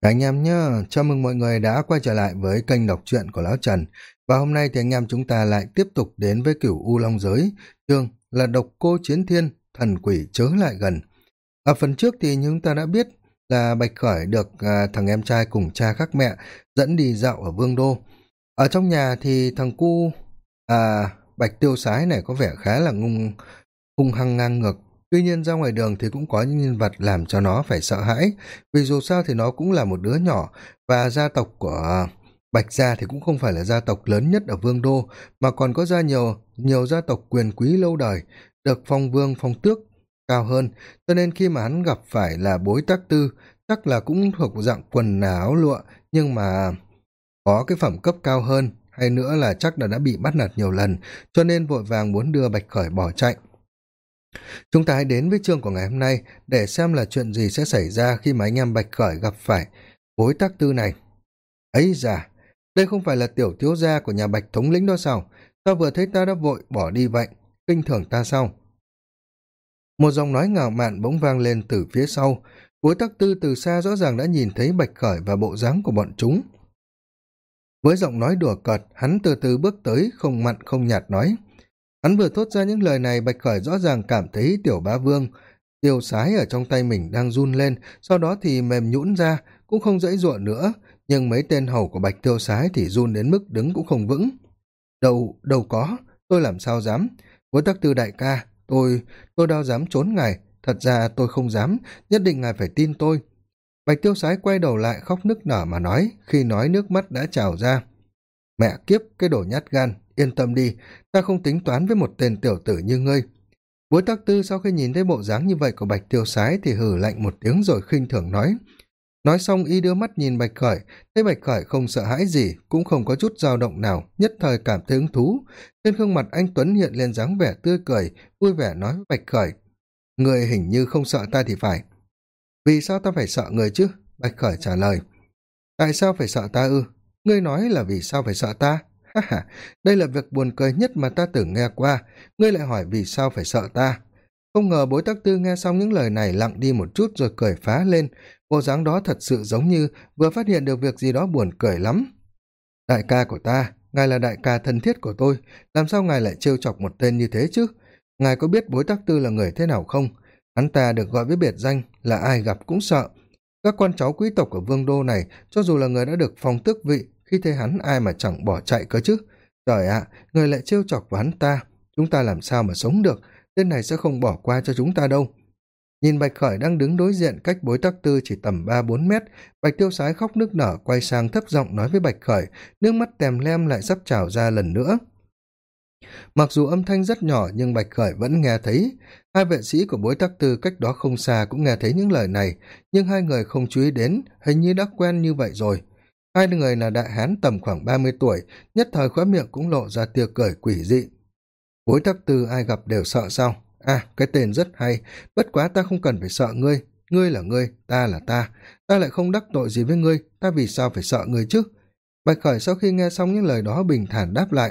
Anh em nhá, chào mừng mọi người đã quay trở lại với kênh đọc truyện của Lão Trần. Và hôm nay thì anh em chúng ta lại tiếp tục đến với cửu U Long Giới, chương là Độc Cô Chiến Thiên, thần quỷ chớ lại gần. Ở phần trước thì chúng ta đã biết là Bạch Khởi được thằng em trai cùng cha khác mẹ dẫn đi dạo ở Vương Đô. Ở trong nhà thì thằng cu Bạch Tiêu Sái này có vẻ khá là hung hăng ngang ngược. Tuy nhiên ra ngoài đường thì cũng có những nhân vật làm cho nó phải sợ hãi, vì dù sao thì nó cũng là một đứa nhỏ, và gia tộc của Bạch gia thì cũng không phải là gia tộc lớn nhất ở Vương Đô, mà còn có nhiều gia tộc quyền quý lâu đời, được phong vương phong tước cao hơn, cho nên khi mà hắn gặp phải là Bối Tác Tư, chắc là cũng thuộc dạng quần áo lụa, nhưng mà có cái phẩm cấp cao hơn, hay nữa là chắc là đã bị bắt nạt nhiều lần, cho nên vội vàng muốn đưa Bạch Khởi bỏ chạy. Chúng ta hãy đến với chương của ngày hôm nay để xem là chuyện gì sẽ xảy ra khi mà anh em Bạch Khởi gặp phải Bối Tác Tư này. Ấy da, đây không phải là tiểu thiếu gia của nhà Bạch thống lĩnh đó sao? Ta vừa thấy ta đã vội bỏ đi vậy, khinh thường ta sao? Một giọng nói ngạo mạn bỗng vang lên từ phía sau. Bối Tác Tư từ xa rõ ràng đã nhìn thấy Bạch Khởi và bộ dáng của bọn chúng. Với giọng nói đùa cợt, hắn từ từ bước tới, không mặn không nhạt nói. Hắn vừa thốt ra những lời này, Bạch Khởi rõ ràng cảm thấy tiểu bá vương Tiêu Sái ở trong tay mình đang run lên, sau đó thì mềm nhũn ra, cũng không dãy giụa nữa, nhưng mấy tên hầu của Bạch Tiêu Sái thì run đến mức đứng cũng không vững. Đâu có, tôi làm sao dám. Với Tắc Tư đại ca, tôi đâu dám trốn ngài, thật ra tôi không dám, nhất định ngài phải tin tôi. Bạch Tiêu Sái quay đầu lại khóc nức nở mà nói, khi nói nước mắt đã trào ra. Mẹ kiếp, cái đồ nhát gan, yên tâm đi, ta không tính toán với một tên tiểu tử như ngươi. Bối Tắc Tư sau khi nhìn thấy bộ dáng như vậy của Bạch Tiêu Sái thì hừ lạnh một tiếng rồi khinh thường nói. Nói xong y đưa mắt nhìn Bạch Khởi, thấy Bạch Khởi không sợ hãi gì, cũng không có chút dao động nào, nhất thời cảm thấy hứng thú. Trên gương mặt anh Tuấn hiện lên dáng vẻ tươi cười, vui vẻ nói với Bạch Khởi. Người hình như không sợ ta thì phải. Vì sao ta phải sợ người chứ? Bạch Khởi trả lời. Tại sao phải sợ ta ư? Ngươi nói là vì sao phải sợ ta? Ha ha, đây là việc buồn cười nhất mà ta từng nghe qua, ngươi lại hỏi vì sao phải sợ ta. Không ngờ Bối Tắc Tư nghe xong những lời này lặng đi một chút rồi cười phá lên, bộ dáng đó thật sự giống như vừa phát hiện được việc gì đó buồn cười lắm. Đại ca của ta, ngài là đại ca thân thiết của tôi, làm sao ngài lại trêu chọc một tên như thế chứ? Ngài có biết Bối Tắc Tư là người thế nào không? Hắn ta được gọi với biệt danh là ai gặp cũng sợ. Các con cháu quý tộc ở Vương Đô này, cho dù là người đã được phong tước vị, khi thấy hắn ai mà chẳng bỏ chạy cơ chứ. Trời ạ, người lại trêu chọc vào hắn ta, chúng ta làm sao mà sống được, tên này sẽ không bỏ qua cho chúng ta đâu. Nhìn Bạch Khởi đang đứng đối diện cách Bối Tắc Tư chỉ tầm 3-4 mét, Bạch Tiêu Sái khóc nức nở quay sang thấp giọng nói với Bạch Khởi, nước mắt tèm lem lại sắp trào ra lần nữa. Mặc dù âm thanh rất nhỏ nhưng Bạch Khởi vẫn nghe thấy. Hai vệ sĩ của Bối Tắc Tư cách đó không xa cũng nghe thấy những lời này, nhưng hai người không chú ý đến, hình như đã quen như vậy rồi. Hai người là đại hán tầm khoảng 30 tuổi, nhất thời khóe miệng cũng lộ ra tia cười quỷ dị. Bối Tắc Tư ai gặp đều sợ sao? À, cái tên rất hay, bất quá ta không cần phải sợ ngươi, ngươi là ngươi, ta là ta lại không đắc tội gì với ngươi, ta vì sao phải sợ ngươi chứ? Bạch Khởi sau khi nghe xong những lời đó bình thản đáp lại.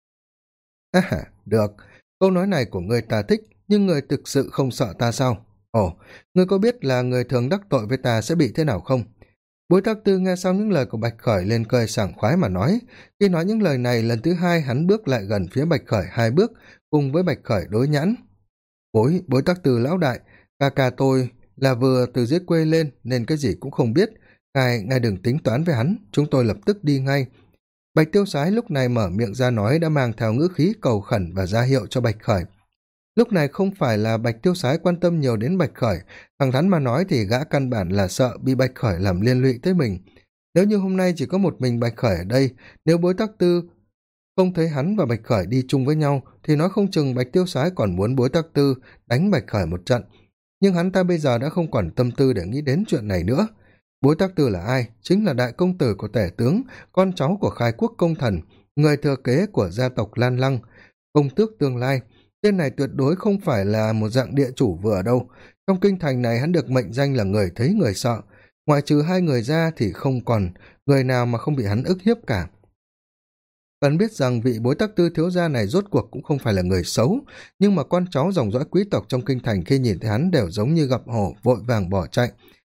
À, được, câu nói này của ngươi ta thích, nhưng ngươi thực sự không sợ ta sao? Ồ, ngươi có biết là người thường đắc tội với ta sẽ bị thế nào không? Bối Tắc Tư nghe xong những lời của Bạch Khởi lên cười sảng khoái mà nói. Khi nói những lời này lần thứ hai hắn bước lại gần phía Bạch Khởi 2 bước, cùng với Bạch Khởi đối nhãn. Bối Tắc Tư lão đại, ca ca tôi là vừa từ dưới quê lên nên cái gì cũng không biết. Ngài đừng tính toán với hắn, chúng tôi lập tức đi ngay. Bạch Tiêu Sái lúc này mở miệng ra nói đã mang theo ngữ khí cầu khẩn và ra hiệu cho Bạch Khởi. Lúc này không phải là Bạch Tiêu Sái quan tâm nhiều đến Bạch Khởi, thẳng thắn mà nói thì gã căn bản là sợ bị Bạch Khởi làm liên lụy tới mình. Nếu như hôm nay chỉ có một mình Bạch Khởi ở đây, nếu Bối Tắc Tư không thấy hắn và Bạch Khởi đi chung với nhau, thì nói không chừng Bạch Tiêu Sái còn muốn Bối Tắc Tư đánh Bạch Khởi một trận. Nhưng hắn ta bây giờ đã không còn tâm tư để nghĩ đến chuyện này nữa. Bối Tắc Tư là ai? Chính là đại công tử của tể tướng, con cháu của khai quốc công thần, người thừa kế của gia tộc Lan Lăng, công tước tương lai. Tên này tuyệt đối không phải là một dạng địa chủ vừa đâu. Trong kinh thành này hắn được mệnh danh là người thấy người sợ. Ngoại trừ hai người ra thì không còn người nào mà không bị hắn ức hiếp cả. Cần biết rằng vị Bối Tắc Tư thiếu gia này rốt cuộc cũng không phải là người xấu, nhưng mà con cháu dòng dõi quý tộc trong kinh thành khi nhìn thấy hắn đều giống như gặp hổ vội vàng bỏ chạy.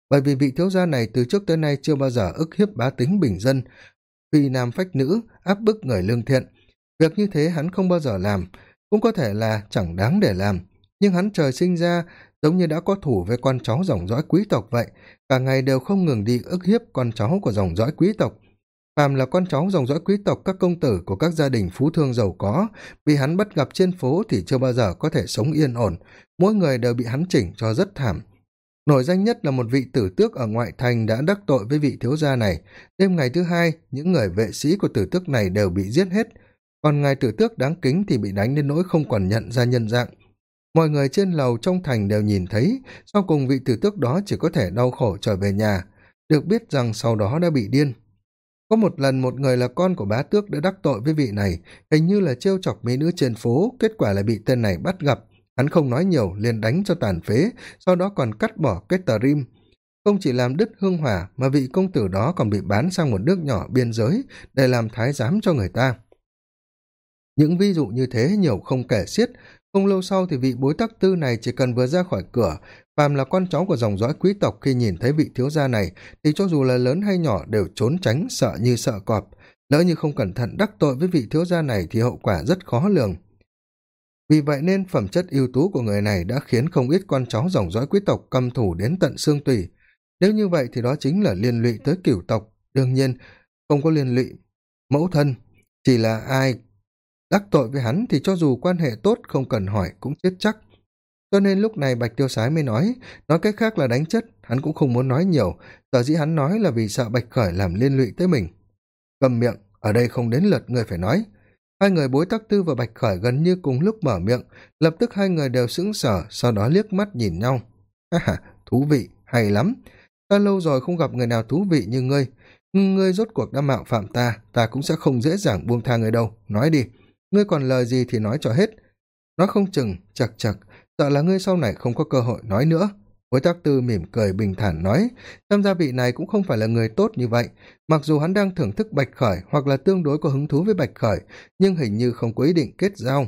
bởi vì vị thiếu gia này từ trước tới nay chưa bao giờ ức hiếp bá tính bình dân, phi nam phách nữ, áp bức người lương thiện. Việc như thế hắn không bao giờ làm, cũng có thể là chẳng đáng để làm, nhưng hắn trời sinh ra giống như đã có thủ với con cháu dòng dõi quý tộc vậy, cả ngày đều không ngừng đi ức hiếp con cháu của dòng dõi quý tộc. Phàm là con cháu dòng dõi quý tộc, các công tử của các gia đình phú thương giàu có bị hắn bắt gặp trên phố thì chưa bao giờ có thể sống yên ổn, mỗi người đều bị hắn chỉnh cho rất thảm. Nổi danh nhất là một vị tử tước ở ngoại thành đã đắc tội với vị thiếu gia này. Đêm ngày thứ hai, những người vệ sĩ của tử tước này đều bị giết hết, còn ngài tử tước đáng kính thì bị đánh đến nỗi không còn nhận ra nhân dạng. Mọi người trên lầu trong thành đều nhìn thấy, sau cùng vị tử tước đó chỉ có thể đau khổ trở về nhà, được biết rằng sau đó đã bị điên. Có một lần một người là con của bá tước đã đắc tội với vị này, hình như là trêu chọc mỹ nữ trên phố, kết quả là bị tên này bắt gặp. Hắn không nói nhiều, liền đánh cho tàn phế, sau đó còn cắt bỏ kết tà rim. Không chỉ làm đứt hương hỏa, mà vị công tử đó còn bị bán sang một nước nhỏ biên giới để làm thái giám cho người ta. Những ví dụ như thế nhiều không kể xiết. Không lâu sau thì vị bối tắc tư này chỉ cần vừa ra khỏi cửa, phàm là con cháu của dòng dõi quý tộc khi nhìn thấy vị thiếu gia này thì cho dù là lớn hay nhỏ đều trốn tránh, sợ như sợ cọp. Lỡ như không cẩn thận đắc tội với vị thiếu gia này thì hậu quả rất khó lường. Vì vậy nên phẩm chất ưu tú của người này đã khiến không ít con cháu dòng dõi quý tộc căm thù đến tận xương tủy. Nếu như vậy thì đó chính là liên lụy tới cửu tộc. Đương nhiên không có liên lụy mẫu thân, chỉ là ai đắc tội với hắn thì cho dù quan hệ tốt không cần hỏi cũng chết chắc. Cho nên lúc này Bạch Tiêu Sái mới nói cách khác là đánh chất, hắn cũng không muốn nói nhiều, sở dĩ hắn nói là vì sợ Bạch Khởi làm liên lụy tới mình. Cầm miệng, ở đây không đến lượt người phải nói. Hai người Bối Tắc Tư và Bạch Khởi gần như cùng lúc mở miệng, lập tức hai người đều sững sờ, sau đó liếc mắt nhìn nhau. Ha ha, thú vị, hay lắm. Ta lâu rồi không gặp người nào thú vị như ngươi. Ngươi rốt cuộc đã mạo phạm ta cũng sẽ không dễ dàng buông tha ngươi đâu. Nói đi, ngươi còn lời gì thì nói cho hết. Nói không chừng, chật, sợ là ngươi sau này không có cơ hội nói nữa. Bối Tắc Tư mỉm cười bình thản nói, xem ra vị này cũng không phải là người tốt như vậy. Mặc dù hắn đang thưởng thức Bạch Khởi hoặc là tương đối có hứng thú với Bạch Khởi, nhưng hình như không có ý định kết giao.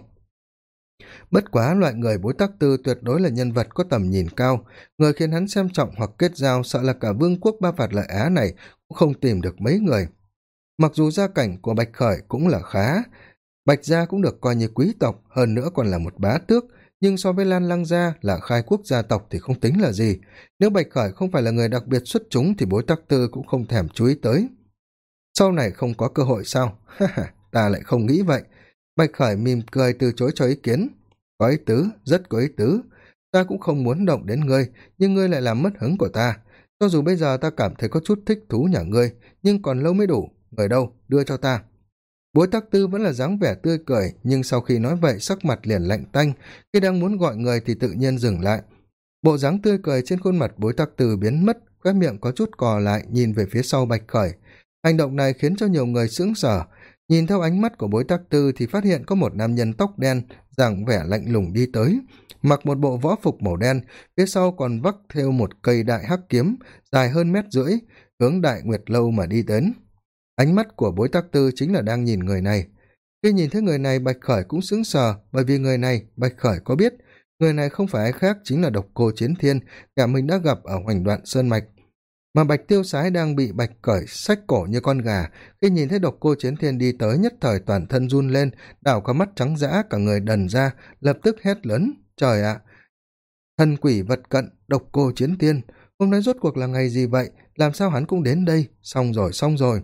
Bất quá loại người Bối Tắc Tư tuyệt đối là nhân vật có tầm nhìn cao, người khiến hắn xem trọng hoặc kết giao sợ là cả vương quốc Ba Phạt Lợi Á này cũng không tìm được mấy người. Mặc dù gia cảnh của Bạch Khởi cũng là khá, Bạch gia cũng được coi như quý tộc, hơn nữa còn là một bá tước, nhưng so với Lan Lăng gia là khai quốc gia tộc thì không tính là gì. Nếu Bạch Khởi không phải là người đặc biệt xuất chúng thì Bối Tắc Tư cũng không thèm chú ý tới. Sau này không có cơ hội sao? Ha ha, ta lại không nghĩ vậy. Bạch Khởi mỉm cười từ chối cho ý kiến. Có ý tứ, rất có ý tứ. Ta cũng không muốn động đến ngươi, nhưng ngươi lại làm mất hứng của ta. Cho dù bây giờ ta cảm thấy có chút thích thú nhà ngươi, nhưng còn lâu mới đủ. Người đâu, đưa cho ta. Bối Tắc Tư vẫn là dáng vẻ tươi cười, nhưng sau khi nói vậy sắc mặt liền lạnh tanh, khi đang muốn gọi người thì tự nhiên dừng lại. Bộ dáng tươi cười trên khuôn mặt Bối Tắc Tư biến mất, khóe miệng có chút cò lại nhìn về phía sau Bạch Khởi. Hành động này khiến cho nhiều người sững sờ. Nhìn theo ánh mắt của Bối Tắc Tư thì phát hiện có một nam nhân tóc đen, dáng vẻ lạnh lùng đi tới, mặc một bộ võ phục màu đen, phía sau còn vắt theo một cây đại hắc kiếm dài hơn 1,5 mét, hướng Đại Nguyệt Lâu mà đi đến. Ánh mắt của Bối Tắc Tư chính là đang nhìn người này. Khi nhìn thấy người này, Bạch Khởi cũng sững sờ, bởi vì người này Bạch Khởi có biết, người này không phải ai khác chính là Độc Cô Chiến Thiên, cả mình đã gặp ở Hoành Đoạn Sơn Mạch. Mà Bạch Tiêu Sái đang bị Bạch Khởi xách cổ như con gà, khi nhìn thấy Độc Cô Chiến Thiên đi tới nhất thời toàn thân run lên, đảo cả mắt trắng dã, cả người đần ra, lập tức hét lớn, trời ạ! Thần quỷ vật cận, Độc Cô Chiến Thiên, hôm nay rốt cuộc là ngày gì vậy? Làm sao hắn cũng đến đây? Xong rồi.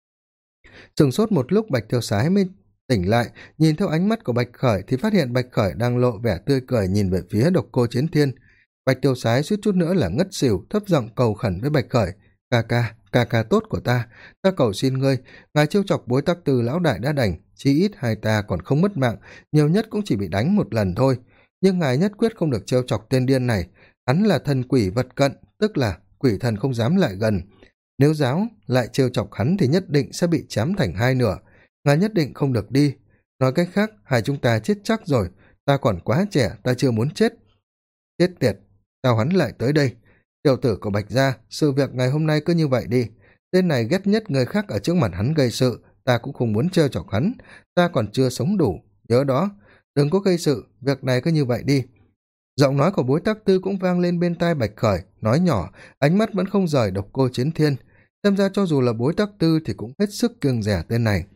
Sửng sốt một lúc Bạch Tiêu Sái mới tỉnh lại, nhìn theo ánh mắt của Bạch Khởi thì phát hiện Bạch Khởi đang lộ vẻ tươi cười nhìn về phía Độc Cô Chiến Thiên. Bạch Tiêu Sái suýt chút nữa là ngất xỉu, thấp giọng cầu khẩn với Bạch Khởi, ca tốt của ta cầu xin ngươi, ngài trêu chọc Bối Tắc Tư lão đại đã đành, chí ít hai ta còn không mất mạng, nhiều nhất cũng chỉ bị đánh một lần thôi, nhưng ngài nhất quyết không được trêu chọc tên điên này, hắn là thần quỷ vật cận, tức là quỷ thần không dám lại gần. Nếu giáo lại trêu chọc hắn thì nhất định sẽ bị chém thành hai nửa, ngài nhất định không được đi. Nói cách khác, hai chúng ta chết chắc rồi, ta còn quá trẻ, ta chưa muốn chết. Chết tiệt, sao hắn lại tới đây? Tiểu tử của Bạch gia, sự việc ngày hôm nay cứ như vậy đi. Tên này ghét nhất người khác ở trước mặt hắn gây sự, ta cũng không muốn trêu chọc hắn, ta còn chưa sống đủ, nhớ đó, đừng có gây sự, việc này cứ như vậy đi. Giọng nói của bối tắc tư cũng vang lên bên tai Bạch Khởi, nói nhỏ, ánh mắt vẫn không rời độc cô chiến thiên. Xem ra cho dù là bối tắc tư thì cũng hết sức kiêng dè tên này.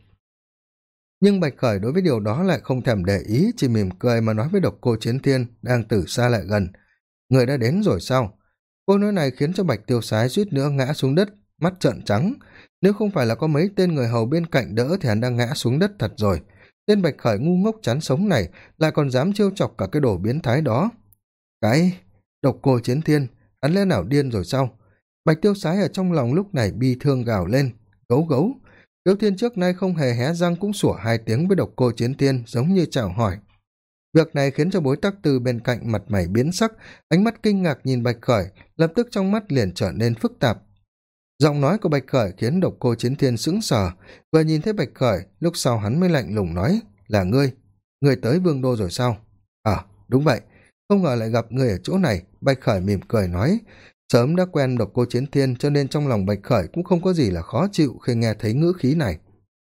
Nhưng Bạch Khởi đối với điều đó lại không thèm để ý, chỉ mỉm cười mà nói với độc cô chiến thiên đang từ xa lại gần. Người đã đến rồi sao? Câu nói này khiến cho Bạch Tiêu Sái suýt nữa ngã xuống đất, mắt trợn trắng. Nếu không phải là có mấy tên người hầu bên cạnh đỡ thì hắn đang ngã xuống đất thật rồi. Tên Bạch Khởi ngu ngốc chán sống này lại còn dám trêu chọc cả cái đồ biến thái đó. Cái độc cô chiến thiên, hắn lẽ nào điên rồi sao? Bạch Tiêu Sái ở trong lòng lúc này bi thương gào lên. Gấu gấu. Tiêu Thiên trước nay không hề hé răng cũng sủa hai tiếng với độc cô chiến thiên, giống như chào hỏi. Việc này khiến cho bối tắc tư bên cạnh mặt mày biến sắc, ánh mắt kinh ngạc nhìn Bạch Khởi, lập tức trong mắt liền trở nên phức tạp. Giọng nói của Bạch Khởi khiến độc cô chiến thiên sững sờ, vừa nhìn thấy Bạch Khởi, lúc sau hắn mới lạnh lùng nói, là ngươi tới Vương Đô rồi sao? Đúng vậy, không ngờ lại gặp ngươi ở chỗ này. Bạch Khởi mỉm cười nói, sớm đã quen độc cô chiến thiên cho nên trong lòng Bạch Khởi cũng không có gì là khó chịu khi nghe thấy ngữ khí này.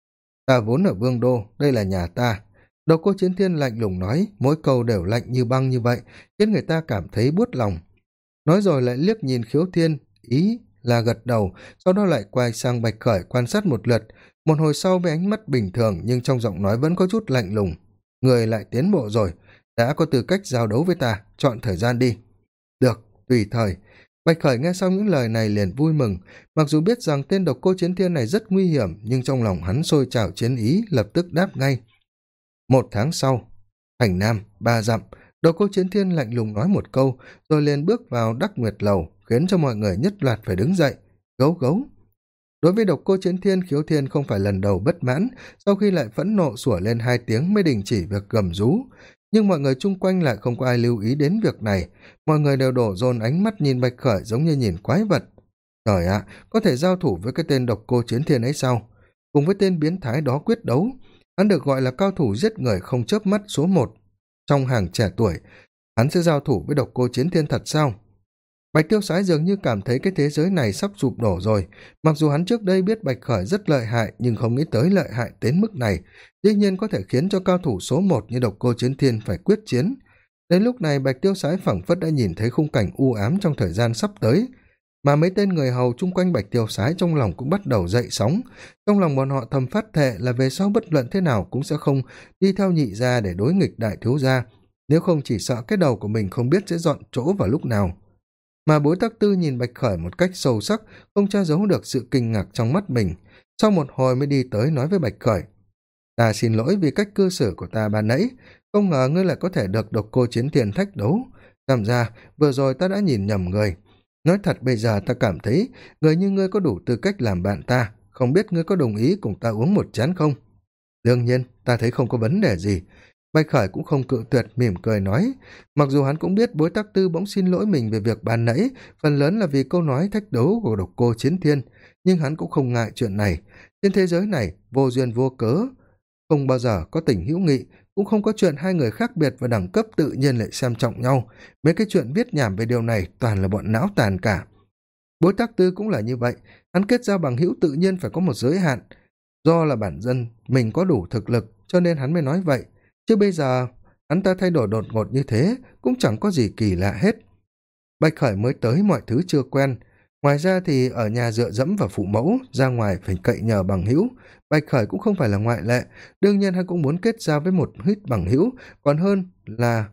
Ta vốn ở Vương Đô, đây là nhà ta. Độc cô chiến thiên lạnh lùng nói, mỗi câu đều lạnh như băng như vậy, khiến người ta cảm thấy buốt lòng. Nói rồi lại liếc nhìn Khiếu Thiên, ý là gật đầu, sau đó lại quay sang Bạch Khởi quan sát một lượt, một hồi sau với ánh mắt bình thường nhưng trong giọng nói vẫn có chút lạnh lùng. Người lại tiến bộ rồi, đã có tư cách giao đấu với ta, chọn thời gian đi. Được, tùy thời. Bạch Khởi nghe xong những lời này liền vui mừng, mặc dù biết rằng tên độc cô chiến thiên này rất nguy hiểm, nhưng trong lòng hắn sôi trào chiến ý, lập tức đáp ngay. 1 tháng sau, thành Nam 3 dặm, độc cô chiến thiên lạnh lùng nói một câu, rồi liền bước vào Đắc Nguyệt Lầu, khiến cho mọi người nhất loạt phải đứng dậy. Gấu gấu. Đối với độc cô chiến thiên, Khiếu Thiên không phải lần đầu bất mãn, sau khi lại phẫn nộ sủa lên 2 tiếng mới đình chỉ việc gầm rú. Nhưng mọi người chung quanh lại không có ai lưu ý đến việc này, mọi người đều đổ dồn ánh mắt nhìn Bạch Khởi giống như nhìn quái vật. Trời ạ, có thể giao thủ với cái tên độc cô chiến thiên ấy sao? Cùng với tên biến thái đó quyết đấu, hắn được gọi là cao thủ giết người không chớp mắt số 1 trong hàng trẻ tuổi, hắn sẽ giao thủ với độc cô chiến thiên thật sao? Bạch Tiêu Sái dường như cảm thấy cái thế giới này sắp sụp đổ rồi, mặc dù hắn trước đây biết Bạch Khởi rất lợi hại nhưng không nghĩ tới lợi hại đến mức này, dĩ nhiên có thể khiến cho cao thủ số 1 như độc cô chiến thiên phải quyết chiến. Đến lúc này Bạch Tiêu Sái phảng phất đã nhìn thấy khung cảnh u ám trong thời gian sắp tới, mà mấy tên người hầu chung quanh Bạch Tiêu Sái trong lòng cũng bắt đầu dậy sóng. Trong lòng bọn họ thầm phát thệ là về sau bất luận thế nào cũng sẽ không đi theo nhị gia để đối nghịch đại thiếu gia, nếu không chỉ sợ cái đầu của mình không biết sẽ dọn chỗ vào lúc nào. Mà bối tắc tư nhìn Bạch Khởi một cách sâu sắc, không che giấu được sự kinh ngạc trong mắt mình, sau một hồi mới đi tới nói với Bạch Khởi, ta xin lỗi vì cách cư xử của ta ban nãy, không ngờ ngươi lại có thể được độc cô chiến thiên thách đấu, cảm ra vừa rồi ta đã nhìn nhầm người. Nói thật bây giờ ta cảm thấy người như ngươi có đủ tư cách làm bạn ta, không biết ngươi có đồng ý cùng ta uống một chén không? Đương nhiên, ta thấy không có vấn đề gì. Bạch Khởi cũng không cự tuyệt, mỉm cười nói, mặc dù hắn cũng biết bối tắc tư bỗng xin lỗi mình về việc ban nãy, phần lớn là vì câu nói thách đấu của độc cô chiến thiên, nhưng hắn cũng không ngại chuyện này. Trên thế giới này, vô duyên vô cớ, không bao giờ có tình hữu nghị, cũng không có chuyện hai người khác biệt và đẳng cấp tự nhiên lại xem trọng nhau. Mấy cái chuyện viết nhảm về điều này toàn là bọn não tàn cả. Bối tắc tư cũng là như vậy, hắn kết giao bằng hữu tự nhiên phải có một giới hạn. Do là bản dân mình có đủ thực lực cho nên hắn mới nói vậy, chứ bây giờ hắn ta thay đổi đột ngột như thế cũng chẳng có gì kỳ lạ hết. Bạch Khởi mới tới mọi thứ chưa quen, ngoài ra thì ở nhà dựa dẫm vào phụ mẫu, ra ngoài phải cậy nhờ bằng hữu. Bạch Khởi cũng không phải là ngoại lệ, đương nhiên hắn cũng muốn kết giao với một ít bằng hữu, còn hơn là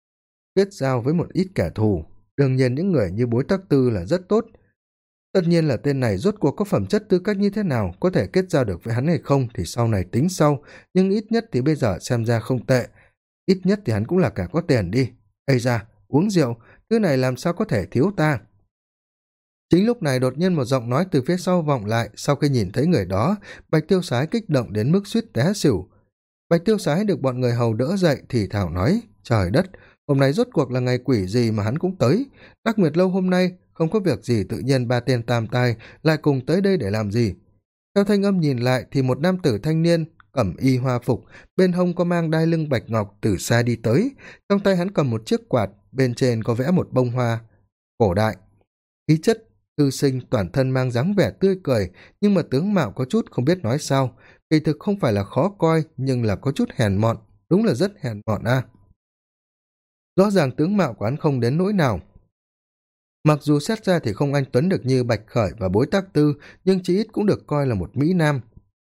kết giao với một ít kẻ thù. Đương nhiên những người như bối tắc tư là rất tốt. Tất nhiên là tên này rốt cuộc có phẩm chất tư cách như thế nào, có thể kết giao được với hắn hay không thì sau này tính sau, nhưng ít nhất thì bây giờ xem ra không tệ. Ít nhất thì hắn cũng là cả có tiền đi. Ây da, uống rượu, thứ này làm sao có thể thiếu ta. Chính lúc này đột nhiên một giọng nói từ phía sau vọng lại, sau khi nhìn thấy người đó, Bạch Tiêu Sái kích động đến mức suýt té xỉu. Bạch Tiêu Sái được bọn người hầu đỡ dậy thì thảo nói, trời đất, hôm nay rốt cuộc là ngày quỷ gì mà hắn cũng tới. Đắc Nguyệt Lâu hôm nay không có việc gì tự nhiên ba tên tam tai lại cùng tới đây để làm gì. Theo thanh âm nhìn lại thì một nam tử thanh niên cẩm y hoa phục, bên hông có mang đai lưng bạch ngọc từ xa đi tới, trong tay hắn cầm một chiếc quạt, bên trên có vẽ một bông hoa cổ đại. Khí chất thư sinh, toàn thân mang dáng vẻ tươi cười, nhưng mà tướng mạo có chút không biết nói sao, kỳ thực không phải là khó coi nhưng là có chút hèn mọn, đúng là rất hèn mọn a. rõ ràng tướng mạo của hắn không đến nỗi nào. Mặc dù xét ra thì không anh tuấn được như Bạch Khởi và Bối Tác Tư, nhưng chí ít cũng được coi là một mỹ nam.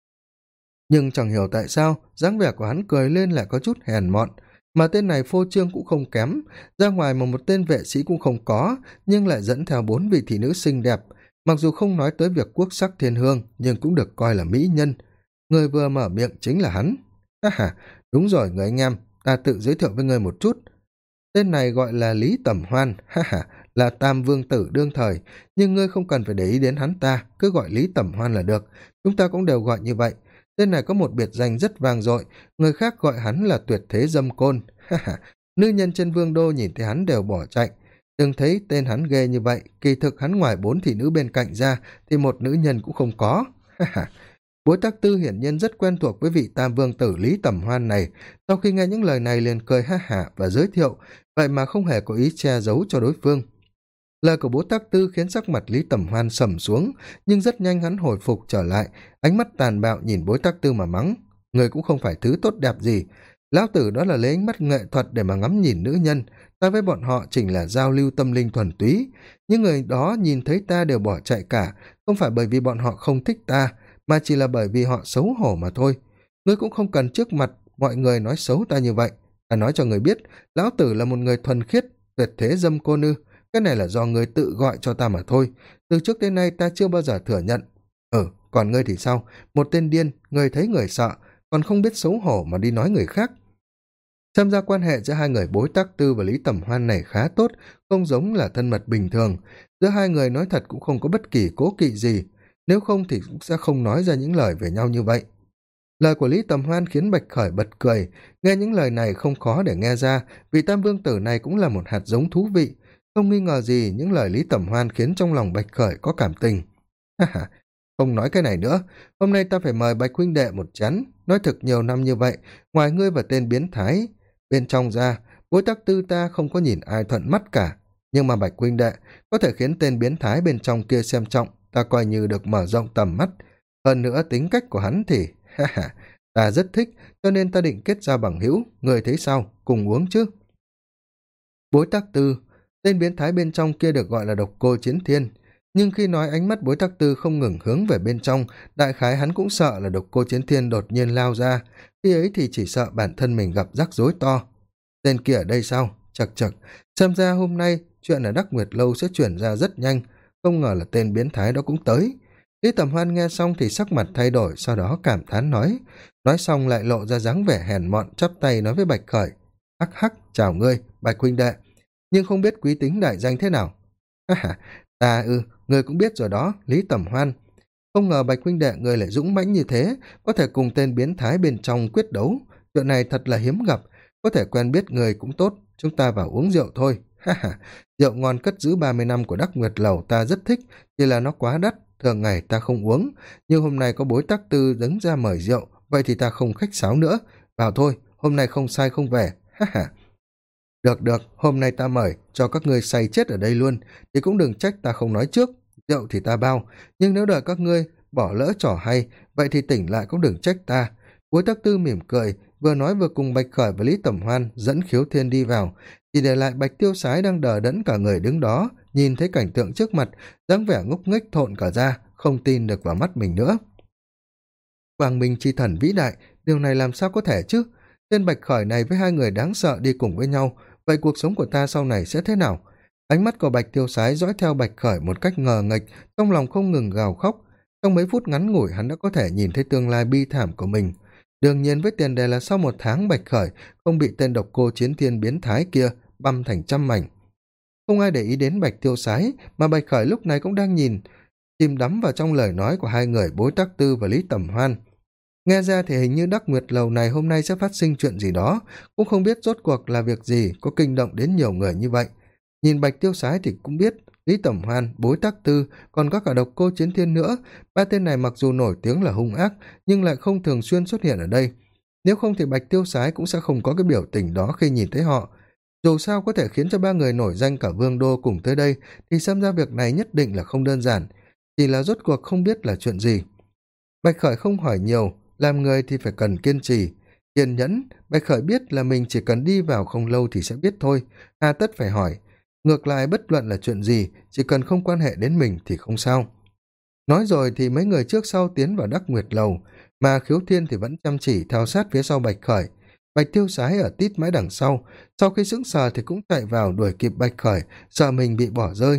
Nhưng chẳng hiểu tại sao dáng vẻ của hắn cười lên lại có chút hèn mọn, mà tên này phô trương cũng không kém, ra ngoài mà một tên vệ sĩ cũng không có, nhưng lại dẫn theo 4 vị thị nữ xinh đẹp, mặc dù không nói tới việc quốc sắc thiên hương nhưng cũng được coi là mỹ nhân. Người vừa mở miệng chính là hắn. Ha ha, đúng rồi người anh em, ta tự giới thiệu với người một chút. Tên này gọi là Lý Tẩm Hoan, ha ha, là Tam Vương Tử đương thời, nhưng ngươi không cần phải để ý đến hắn ta, cứ gọi Lý Tẩm Hoan là được, chúng ta cũng đều gọi như vậy. Tên này có một biệt danh rất vang dội, người khác gọi hắn là Tuyệt Thế Dâm Côn, ha ha, nữ nhân trên vương đô nhìn thấy hắn đều bỏ chạy. Đừng thấy tên hắn ghê như vậy, kỳ thực hắn ngoài 4 thị nữ bên cạnh ra thì một nữ nhân cũng không có, ha ha. Bối Tắc Tư hiển nhiên rất quen thuộc với vị Tam Vương Tử Lý Tẩm Hoan này, sau khi nghe những lời này liền cười ha hả và giới thiệu, vậy mà không hề có ý che giấu cho đối phương. Lời của Bố Tắc Tư khiến sắc mặt Lý Tẩm Hoan sầm xuống, nhưng rất nhanh hắn hồi phục trở lại, ánh mắt tàn bạo nhìn Bối Tắc Tư mà mắng. Người cũng không phải thứ tốt đẹp gì, lão tử đó là lấy ánh mắt nghệ thuật để mà ngắm nhìn nữ nhân, ta với bọn họ chỉ là giao lưu tâm linh thuần túy. Những người đó nhìn thấy ta đều bỏ chạy cả, không phải bởi vì bọn họ không thích ta, mà chỉ là bởi vì họ xấu hổ mà thôi. Ngươi cũng không cần trước mặt mọi người nói xấu ta như vậy. Ta nói cho người biết, lão tử là một người thuần khiết, tuyệt thế dâm cô nư. Cái này là do người tự gọi cho ta mà thôi. Từ trước đến nay ta chưa bao giờ thừa nhận. Còn ngươi thì sao? Một tên điên, người thấy người sợ, còn không biết xấu hổ mà đi nói người khác. Xem ra quan hệ giữa hai người Bối Tắc Tư và Lý Tẩm Hoan này khá tốt, không giống là thân mật bình thường. Giữa hai người nói thật cũng không có bất kỳ cố kỵ gì, nếu không thì cũng sẽ không nói ra những lời về nhau như vậy. Lời của Lý Tầm Hoan khiến Bạch Khởi bật cười, nghe những lời này không khó để nghe ra, vì Tam Vương Tử này cũng là một hạt giống thú vị. Không nghi ngờ gì những lời Lý Tầm Hoan khiến trong lòng Bạch Khởi có cảm tình. Ha ha, không nói cái này nữa, hôm nay ta phải mời Bạch huynh đệ một chén, nói thực nhiều năm như vậy, ngoài ngươi và tên biến thái bên trong ra, Bối Tắc Tư ta không có nhìn ai thuận mắt cả, nhưng mà Bạch huynh đệ có thể khiến tên biến thái bên trong kia xem trọng, ta coi như được mở rộng tầm mắt. Hơn nữa tính cách của hắn thì, ha ha, ta rất thích, cho nên ta định kết giao bằng hữu, người thấy sao, cùng uống chứ. Bối Tắc Tư, tên biến thái bên trong kia được gọi là Độc Cô Chiến Thiên, nhưng khi nói ánh mắt Bối Tắc Tư không ngừng hướng về bên trong, đại khái hắn cũng sợ là Độc Cô Chiến Thiên đột nhiên lao ra, khi ấy thì chỉ sợ bản thân mình gặp rắc rối to. Tên kia ở đây sao? Chật chật, xem ra hôm nay chuyện ở Đắc Nguyệt Lâu sẽ chuyển ra rất nhanh, không ngờ là tên biến thái đó cũng tới. Lý Tầm Hoan nghe xong thì sắc mặt thay đổi, sau đó cảm thán nói xong lại lộ ra dáng vẻ hèn mọn, chắp tay nói với Bạch Khởi. Hắc hắc, chào ngươi, Bạch huynh đệ, nhưng không biết quý tính đại danh thế nào. Ha ha, ta ngươi cũng biết rồi đó, Lý Tầm Hoan. Không ngờ Bạch huynh đệ ngươi lại dũng mãnh như thế, có thể cùng tên biến thái bên trong quyết đấu, chuyện này thật là hiếm gặp, có thể quen biết người cũng tốt, chúng ta vào uống rượu thôi. Ha ha, rượu ngon cất giữ 30 năm của Đắc Nguyệt Lầu ta rất thích, chỉ là nó quá đắt, thường ngày ta không uống, nhưng hôm nay có Bối Tắc Tư đứng ra mời rượu, vậy thì ta không khách sáo nữa, vào thôi, hôm nay không sai không về. Ha ha. Được, hôm nay ta mời, cho các ngươi say chết ở đây luôn, thì cũng đừng trách ta không nói trước, rượu thì ta bao, nhưng nếu đợi các ngươi bỏ lỡ trò hay, vậy thì tỉnh lại cũng đừng trách ta. Bối Tắc Tư mỉm cười, vừa nói vừa cùng Bạch Khởi và Lý Tẩm Hoan dẫn Khiếu Thiên đi vào, chỉ để lại Bạch Tiêu Sái đang đờ đẫn cả người đứng đó, nhìn thấy cảnh tượng trước mặt, dáng vẻ ngốc nghếch thộn cả ra, không tin được vào mắt mình nữa. Quang Minh chi thần vĩ đại, điều này làm sao có thể chứ? Tên Bạch Khởi này với hai người đáng sợ đi cùng với nhau, vậy cuộc sống của ta sau này sẽ thế nào? Ánh mắt của Bạch Tiêu Sái dõi theo Bạch Khởi một cách ngờ nghệch, trong lòng không ngừng gào khóc. Trong mấy phút ngắn ngủi hắn đã có thể nhìn thấy tương lai bi thảm của mình. Đương nhiên với tiền đề là sau một tháng Bạch Khởi không bị tên Độc Cô Chiến Thiên biến thái kia băm thành trăm mảnh. Không ai để ý đến Bạch Tiêu Sái, mà Bạch Khởi lúc này cũng đang nhìn, chìm đắm vào trong lời nói của hai người Bối Tắc Tư và Lý Tẩm Hoan. Nghe ra thì hình như Đắc Nguyệt Lầu này hôm nay sẽ phát sinh chuyện gì đó, cũng không biết rốt cuộc là việc gì có kinh động đến nhiều người như vậy. Nhìn Bạch Tiêu Sái thì cũng biết, Lý Tẩm Hoan, Bối Tắc Tư, còn có cả Độc Cô Chiến Thiên nữa, ba tên này mặc dù nổi tiếng là hung ác, nhưng lại không thường xuyên xuất hiện ở đây. Nếu không thì Bạch Tiêu Sái cũng sẽ không có cái biểu tình đó khi nhìn thấy họ. Dù sao có thể khiến cho ba người nổi danh cả vương đô cùng tới đây, thì xem ra việc này nhất định là không đơn giản, chỉ là rốt cuộc không biết là chuyện gì. Bạch Khởi không hỏi nhiều, làm người thì phải cần kiên trì. kiên nhẫn. Bạch Khởi biết là mình chỉ cần đi vào không lâu thì sẽ biết thôi, hà tất phải hỏi. Ngược lại bất luận là chuyện gì, chỉ cần không quan hệ đến mình thì không sao. Nói rồi thì mấy người trước sau tiến vào Đắc Nguyệt Lầu, mà Khiếu Thiên thì vẫn chăm chỉ theo sát phía sau Bạch Khởi. Bạch Tiêu Sái ở tít mãi đằng sau khi sững sờ thì cũng chạy vào đuổi kịp Bạch Khởi, sợ mình bị bỏ rơi.